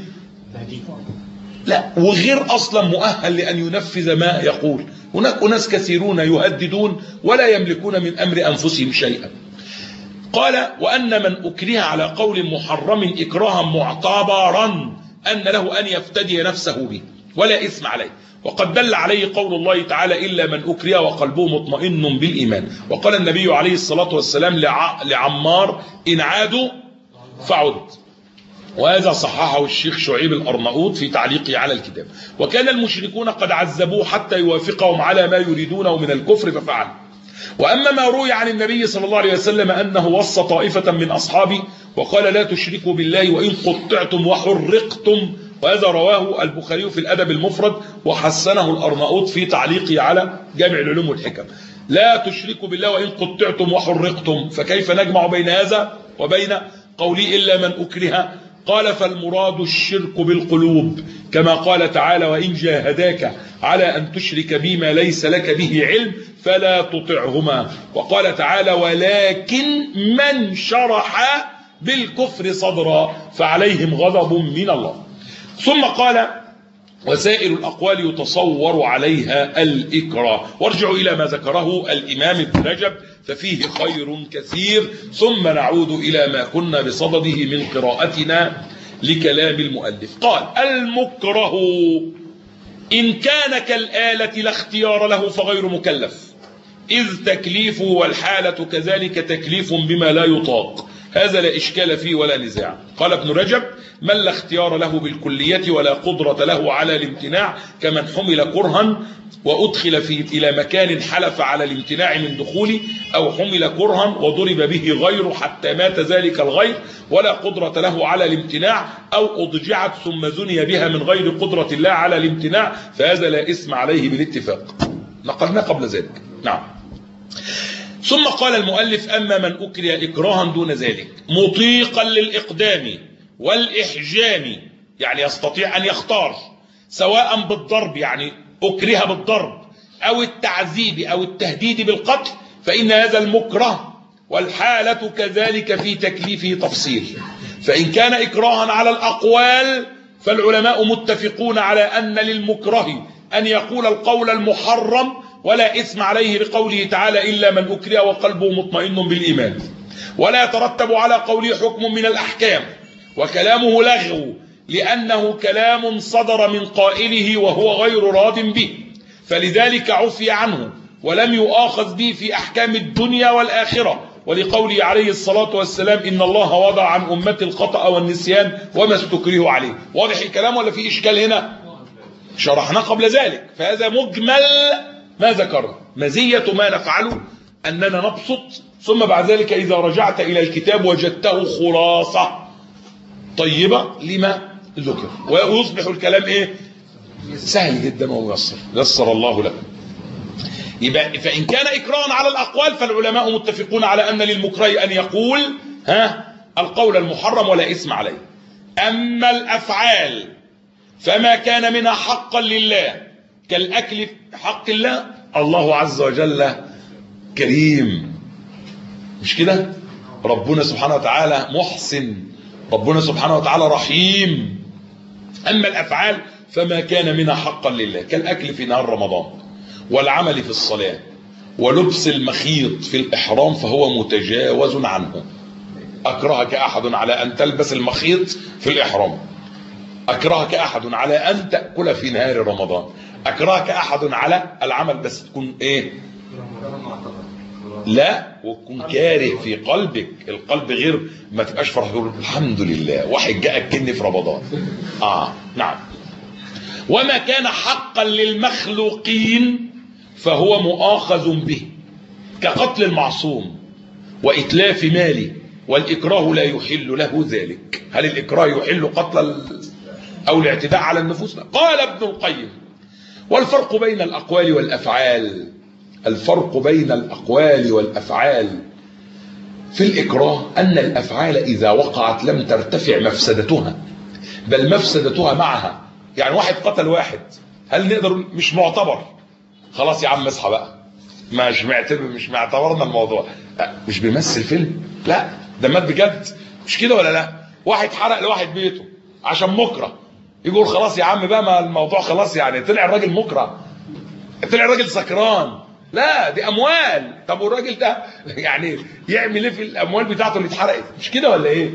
لا، وغير أصلا مؤهل لأن ينفذ ما يقول. هناك أناس كثيرون يهددون ولا يملكون من أمر أنفسهم شيئا. قال وأن من أكره على قول محرم إكراها معتبرا أن له أن يفتدي نفسه به ولا إثم عليه. وقد دل عليه قول الله تعالى إلا من أكره وقلبه مطمئن بالإيمان. وقال النبي عليه الصلاة والسلام لعمار إن عادوا فعد، وهذا صححه الشيخ شعيب الأرناؤوط في تعليقه على الكتاب. وكان المشركون قد عذبوه حتى يوافقهم على ما يريدونه من الكفر ففعل. وأما ما روي عن النبي صلى الله عليه وسلم أنه وصى طائفة من أصحابه وقال لا تشركوا بالله وإن قطعتم وحرقتم، وهذا رواه البخاري في الأدب المفرد وحسنه الأرناؤوط في تعليقه على جامع العلوم والحكم. لا تشركوا بالله وإن قطعتم وحرقتم، فكيف نجمع بين هذا وبين قولي إلا من أكره؟ قال فالمراد الشرك بالقلوب، كما قال تعالى وإن جاهداك على أن تشرك بما ليس لك به علم فلا تطعهما. وقال تعالى ولكن من شرح بالكفر صدرا فعليهم غضب من الله. ثم قال وسائر الأقوال يتصور عليها الإكراه. وارجعوا إلى ما ذكره الإمام ابن رجب ففيه خير كثير. ثم نعود إلى ما كنا بصدده من قراءتنا لكلام المؤلف. قال: المكره إن كان كالآلة لا اختيار له فغير مكلف، إذ تكليفه والحالة كذلك تكليف بما لا يطاق، هذا لا إشكال فيه ولا نزاع. قال ابن رجب: من لا اختيار له بالكلية ولا قدرة له على الامتناع، كمن حمل كرها وأدخل في إلى مكان حلف على الامتناع من دخوله، أو حمل كرها وضرب به غيره حتى مات ذلك الغير ولا قدرة له على الامتناع، أو أضجعت ثم زني بها من غير قدرة الله على الامتناع، فهذا لا إثم عليه بالاتفاق. نقلنا قبل ذلك. نعم. ثم قال المؤلف: أما من أكره إكراها دون ذلك مطيقا للإقدام والإحجام، يعني يستطيع أن يختار، سواء بالضرب يعني أكره بالضرب أو التعذيب أو التهديد بالقتل، فإن هذا المكره والحالة كذلك في تكليفه تفصيل. فإن كان إكراها على الأقوال فالعلماء متفقون على أن للمكره أن يقول القول المحرم ولا إثم عليه لقوله تعالى: إلا من أكره وقلبه مطمئن بالإيمان، ولا يترتب على قوله حكم من الأحكام، وكلامه لغو لأنه كلام صدر من قائله وهو غير راض به، فلذلك عفي عنه ولم يؤاخذ به في أحكام الدنيا والآخرة، ولقوله عليه الصلاة والسلام: إن الله وضع عن أمتي الخطأ والنسيان وما استكرهوا عليه. واضح الكلام ولا في إشكال هنا؟ شرحنا قبل ذلك، فهذا مجمل ما ذكرنا. مزية ما نفعله أننا نبسط، ثم بعد ذلك إذا رجعت إلى الكتاب وجدته خلاصة طيبة لما ذكر، ويصبح الكلام إيه؟ سهل جدا وميسر، يسر الله لكم. يبقى فإن كان إكراها على الأقوال فالعلماء متفقون على أن للمكره أن يقول ها القول المحرم ولا إثم عليه. أما الأفعال فما كان منها حقا لله كالأكل حق الله، الله عز وجل كريم، مش كده؟ ربنا سبحانه وتعالى محسن، ربنا سبحانه وتعالى رحيم. أما الأفعال فما كان منها حقا لله كالأكل في نهار رمضان، والعمل في الصلاة، ولبس المخيط في الإحرام فهو متجاوز عنه. أكرهك أحد على أن تلبس المخيط في الإحرام، أكرهك أحد على أن تأكل في نهار رمضان، أكرهك أحد على العمل بس تكون إيه؟ لا، وتكون كاره في قلبك، القلب غير ما تبقاش فرح تقول الحمد لله واحد جاء أكلني في رمضان. آه نعم. وما كان حقا للمخلوقين فهو مؤاخذ به كقتل المعصوم وإتلاف ماله، والإكراه لا يحل له ذلك. هل الإكراه يحل قتل أو الاعتداء على النفوس؟ قال ابن القيم: والفرق بين الأقوال والأفعال، الفرق بين الأقوال والأفعال في الإكراه أن الأفعال إذا وقعت لم ترتفع مفسدتها بل مفسدتها معها. يعني واحد قتل واحد، هل نقدر مش معتبر؟ خلاص يا عم اصحى بقى، مش معتبر، مش معتبرنا الموضوع، مش بيمثل فيلم، لا ده مات بجد، مش كده ولا لا؟ واحد حرق لواحد بيته عشان مكره، يقول خلاص يا عم بقى ما الموضوع خلاص، يعني طلع الراجل مكره، طلع الراجل سكران، لا دي اموال. طب والراجل ده يعني يعمل ايه في الاموال بتاعته اللي اتحرقت؟ مش كده ولا ايه؟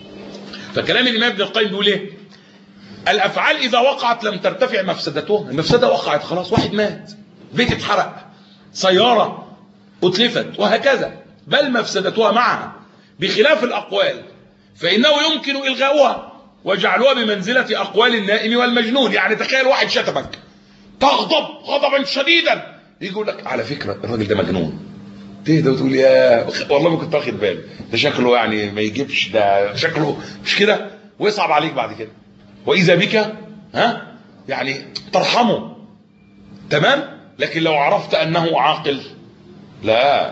فكلام الامام ابن القيم بيقول ايه؟ الافعال اذا وقعت لم ترتفع مفسدتها، المفسده وقعت خلاص، واحد مات، بيت اتحرق، سياره اتلفت، وهكذا، بل مفسدتها معها. بخلاف الاقوال فانه يمكن الغاؤها وجعلوها بمنزله اقوال النائم والمجنون. يعني تخيل واحد شتمك تغضب غضبا شديدا، يقول لك على فكره الراجل ده مجنون، تهدى وتقول يا والله ما كنت واخد بالي، ده شكله يعني ما يجيبش، ده شكله مش كده، ويصعب عليك بعد كده، واذا بك ها يعني ترحمه، تمام. لكن لو عرفت انه عاقل لا،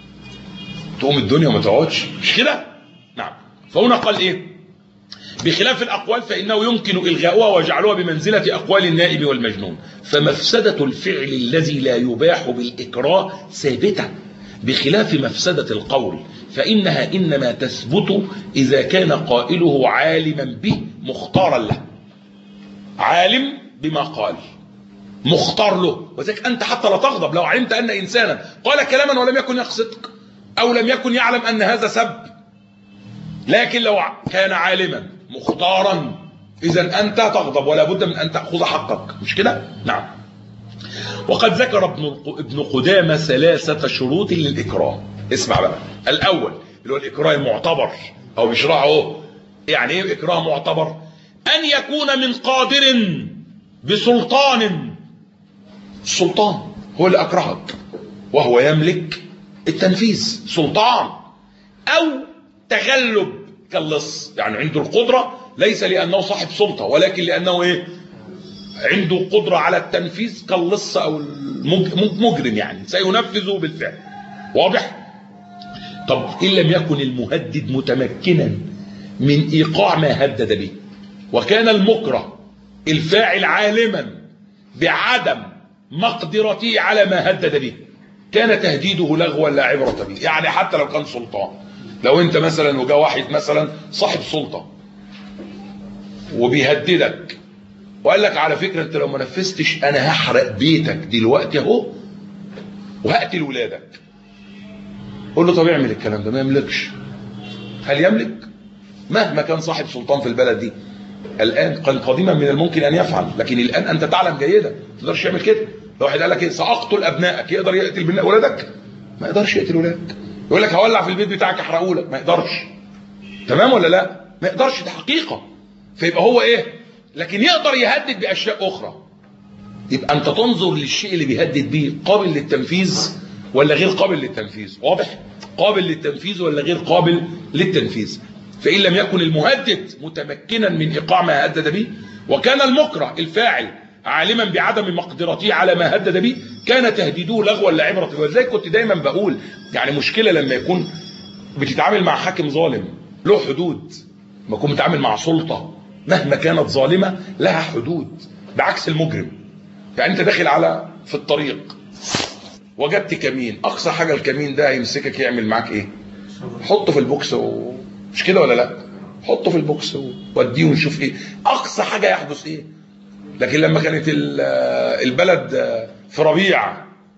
تقوم الدنيا وما تقعدش، مش كده؟ نعم. فهنا قال ايه؟ بخلاف الأقوال فإنه يمكن إلغاؤها وجعلوها بمنزلة أقوال النائب والمجنون. فمفسدة الفعل الذي لا يباح بالإكراه ثابتة، بخلاف مفسدة القول فإنها إنما تثبت إذا كان قائله عالما به مختارا له. عالم بما قال، مختار له. وذلك أنت حتى لا تغضب لو علمت أن إنسانا قال كلاما ولم يكن يقصدك أو لم يكن يعلم أن هذا سب، لكن لو كان عالما مختارا إذن أنت تغضب ولا بد من أن تأخذ حقك، مش كده؟ نعم. وقد ذكر ابن قدامة ثلاثة شروط للإكراه. اسمع بقى، الأول اللي هو الإكراه المعتبر أو بيشرحه. يعني إيه إكراه معتبر؟ أن يكون من قادر بسلطان، السلطان هو اللي أكرهك وهو يملك التنفيذ، سلطان. أو تغلب كاللص، يعني عنده القدرة ليس لأنه صاحب سلطة ولكن لأنه إيه؟ عنده قدرة على التنفيذ كاللص أو المجرم، يعني سينفذه بالفعل. واضح؟ طب إن لم يكن المهدد متمكنا من إيقاع ما هدد به، وكان المكره الفاعل عالما بعدم مقدرته على ما هدد به، كان تهديده لغوا لا عبرة به. يعني حتى لو كان سلطان، لو انت مثلا وجا واحد مثلا صاحب سلطة وبيهددك وقال لك على فكرة انت لو ما نفذتش انا هحرق بيتك دلوقتي اهو وهقتل ولادك، قول له طب اعمل الكلام ده. ما يملكش. هل يملك؟ مهما كان صاحب سلطان في البلد دي الان، كان قديما من الممكن ان يفعل، لكن الان انت تعلم جيدا ما تقدرش يعمل كده. لو واحد قال لك ايه ساقتل ابنائك، يقدر يقتل ولادك؟ ما يقدرش يقتل ولادك. يقول لك هولع في البيت بتاعك احرقه لك، ما يقدرش. تمام ولا لا؟ ما يقدرش، ده حقيقه. فيبقى هو ايه؟ لكن يقدر يهدد باشياء اخرى. يبقى انت تنظر للشيء اللي بيهدد بيه قابل للتنفيذ ولا غير قابل للتنفيذ. واضح؟ قابل للتنفيذ ولا غير قابل للتنفيذ. فإن لم يكن المهدد متمكنا من إيقاع ما هدد به، وكان المكره الفاعل عالما بعدم مقدرته على ما هدد به، كان تهديده لغوا لا عبرة به. ولذلك كنت دايما بقول يعني مشكلة لما يكون بتتعامل مع حاكم ظالم له حدود، لما يكون بتتعامل مع سلطة مهما كانت ظالمة لها حدود، بعكس المجرم. يعني انت داخل على في الطريق وجدت كمين، اقصى حاجة الكمين ده يمسكك يعمل معاك ايه؟ حطه في البوكس و... مش كده ولا لا؟ حطه في البوكس ووديه ونشوف ايه اقصى حاجه يحدث ايه. لكن لما كانت البلد في ربيع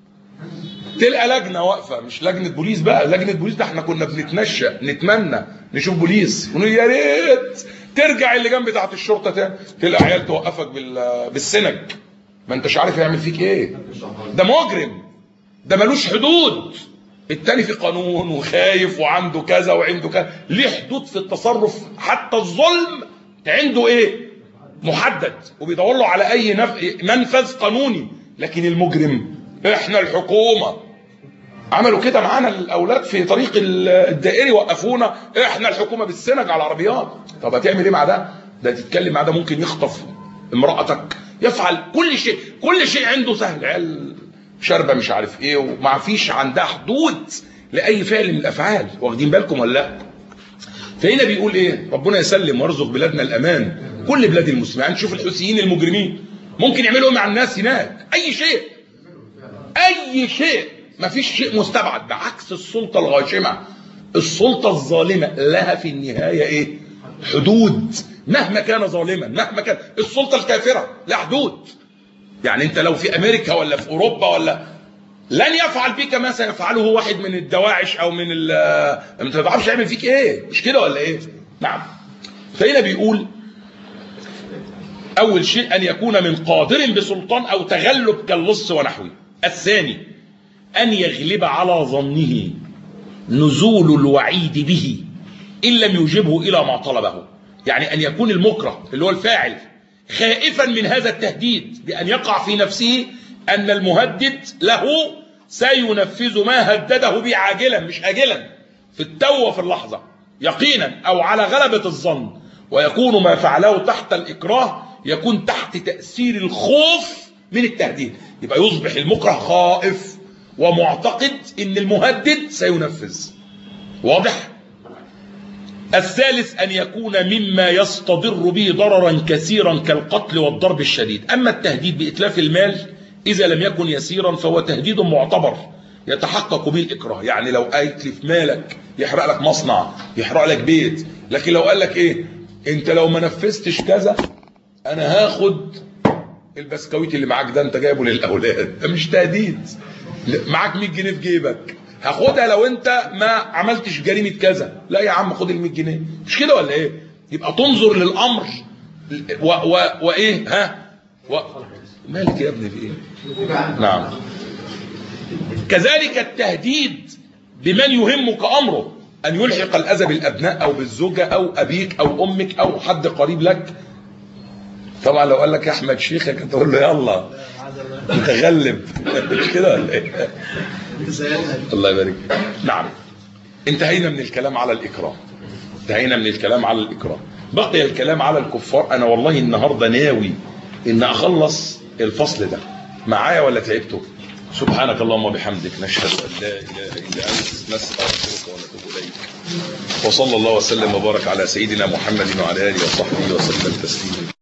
تلقى لجنه واقفه، مش لجنه بوليس بقى، لجنه بوليس ده احنا كنا بنتنشأ نتمنى نشوف بوليس ونقول يا ريت ترجع اللجان بتاعت الشرطه تاني، تلقى عيال توقفك بالسنج، ما انتش عارف يعمل فيك ايه. ده مجرم، ده ملوش حدود. التاني في قانون وخايف وعنده كذا وعنده كذا، ليه حدود في التصرف. حتى الظلم عنده ايه؟ محدد، وبيدور له على اي منفذ قانوني. لكن المجرم احنا الحكومة عملوا كده معانا الاولاد في طريق الدائري، وقفونا احنا الحكومة بالسنج على العربيات. طب هتعمل ايه مع ده؟ ده تتكلم مع ده ممكن يخطف امرأتك، يفعل كل شيء، كل شيء عنده سهل. عيال شربة مش عارف ايه، وما فيش عندها حدود لاي فعل من الافعال. واخدين بالكم ولا لا؟ فهنا بيقول ايه؟ ربنا يسلم ويرزق بلادنا الامان، كل بلاد المسلمين. نشوف الحوثيين المجرمين ممكن يعملوا مع الناس هناك اي شيء، اي شيء، ما فيش شيء مستبعد. بعكس السلطة الغاشمة، السلطة الظالمة لها في النهاية ايه؟ حدود. مهما كان ظالما، مهما كان. السلطة الكافرة لها حدود. يعني انت لو في امريكا ولا في اوروبا ولا، لن يفعل بك ما سيفعله واحد من الدواعش او من ال ما تعرفش يعمل فيك ايه، مش كده ولا ايه؟ نعم. فهنا بيقول اول شيء ان يكون من قادر بسلطان او تغلب كاللص ونحوه. الثاني ان يغلب على ظنه نزول الوعيد به ان لم يجبه الى ما طلبه. يعني ان يكون المكره اللي هو الفاعل خائفا من هذا التهديد بأن يقع في نفسه أن المهدد له سينفذ ما هدده به عاجلا مش آجلا، في التو وفي اللحظة، يقينا أو على غلبة الظن. ويكون ما فعله تحت الإكراه يكون تحت تأثير الخوف من التهديد. يبقى يصبح المكره خائف ومعتقد أن المهدد سينفذ. واضح؟ الثالث أن يكون مما يستضر به ضررا كثيرا كالقتل والضرب الشديد. أما التهديد بإتلاف المال إذا لم يكن يسيرا فهو تهديد معتبر يتحقق به الإكراه. يعني لو أيتلف مالك، يحرق لك مصنع، يحرق لك بيت، لكن لو قال لك إيه؟ أنت لو ما نفذتش كذا أنا هاخد البسكويت اللي معاك ده انت جايبه للاولاد، ده مش تهديد. معاك مية جنيه في جيبك، هاخدها لو انت ما عملتش جريمه كذا. لا يا عم خد ال مية جنيه، مش كده ولا ايه؟ يبقى تنظر للامر و و وايه ها و مالك يا ابني في ايه؟ نعم. كذلك التهديد بمن يهمك امره، ان يلحق الاذى بالابناء او بالزوجه او ابيك او امك او حد قريب لك. طبعا لو قال لك يا احمد شيخك تقول له يلا تغلب، مش كده ولا ايه؟ الله يبارك. نعم. انتهينا من الكلام على الاكرام، انتهينا من الكلام على الاكرام، بقي الكلام على الكفار. انا والله النهارده ناوي ان اخلص الفصل ده معايا، ولا تعبته؟ سبحانك اللهم وبحمدك، نشهد ان لا اله الا انت، نستغفرك ونتوب اليك. وصلى الله وسلم وبارك على سيدنا محمد وعلى اله وصحبه وسلم تسليما كثيرا.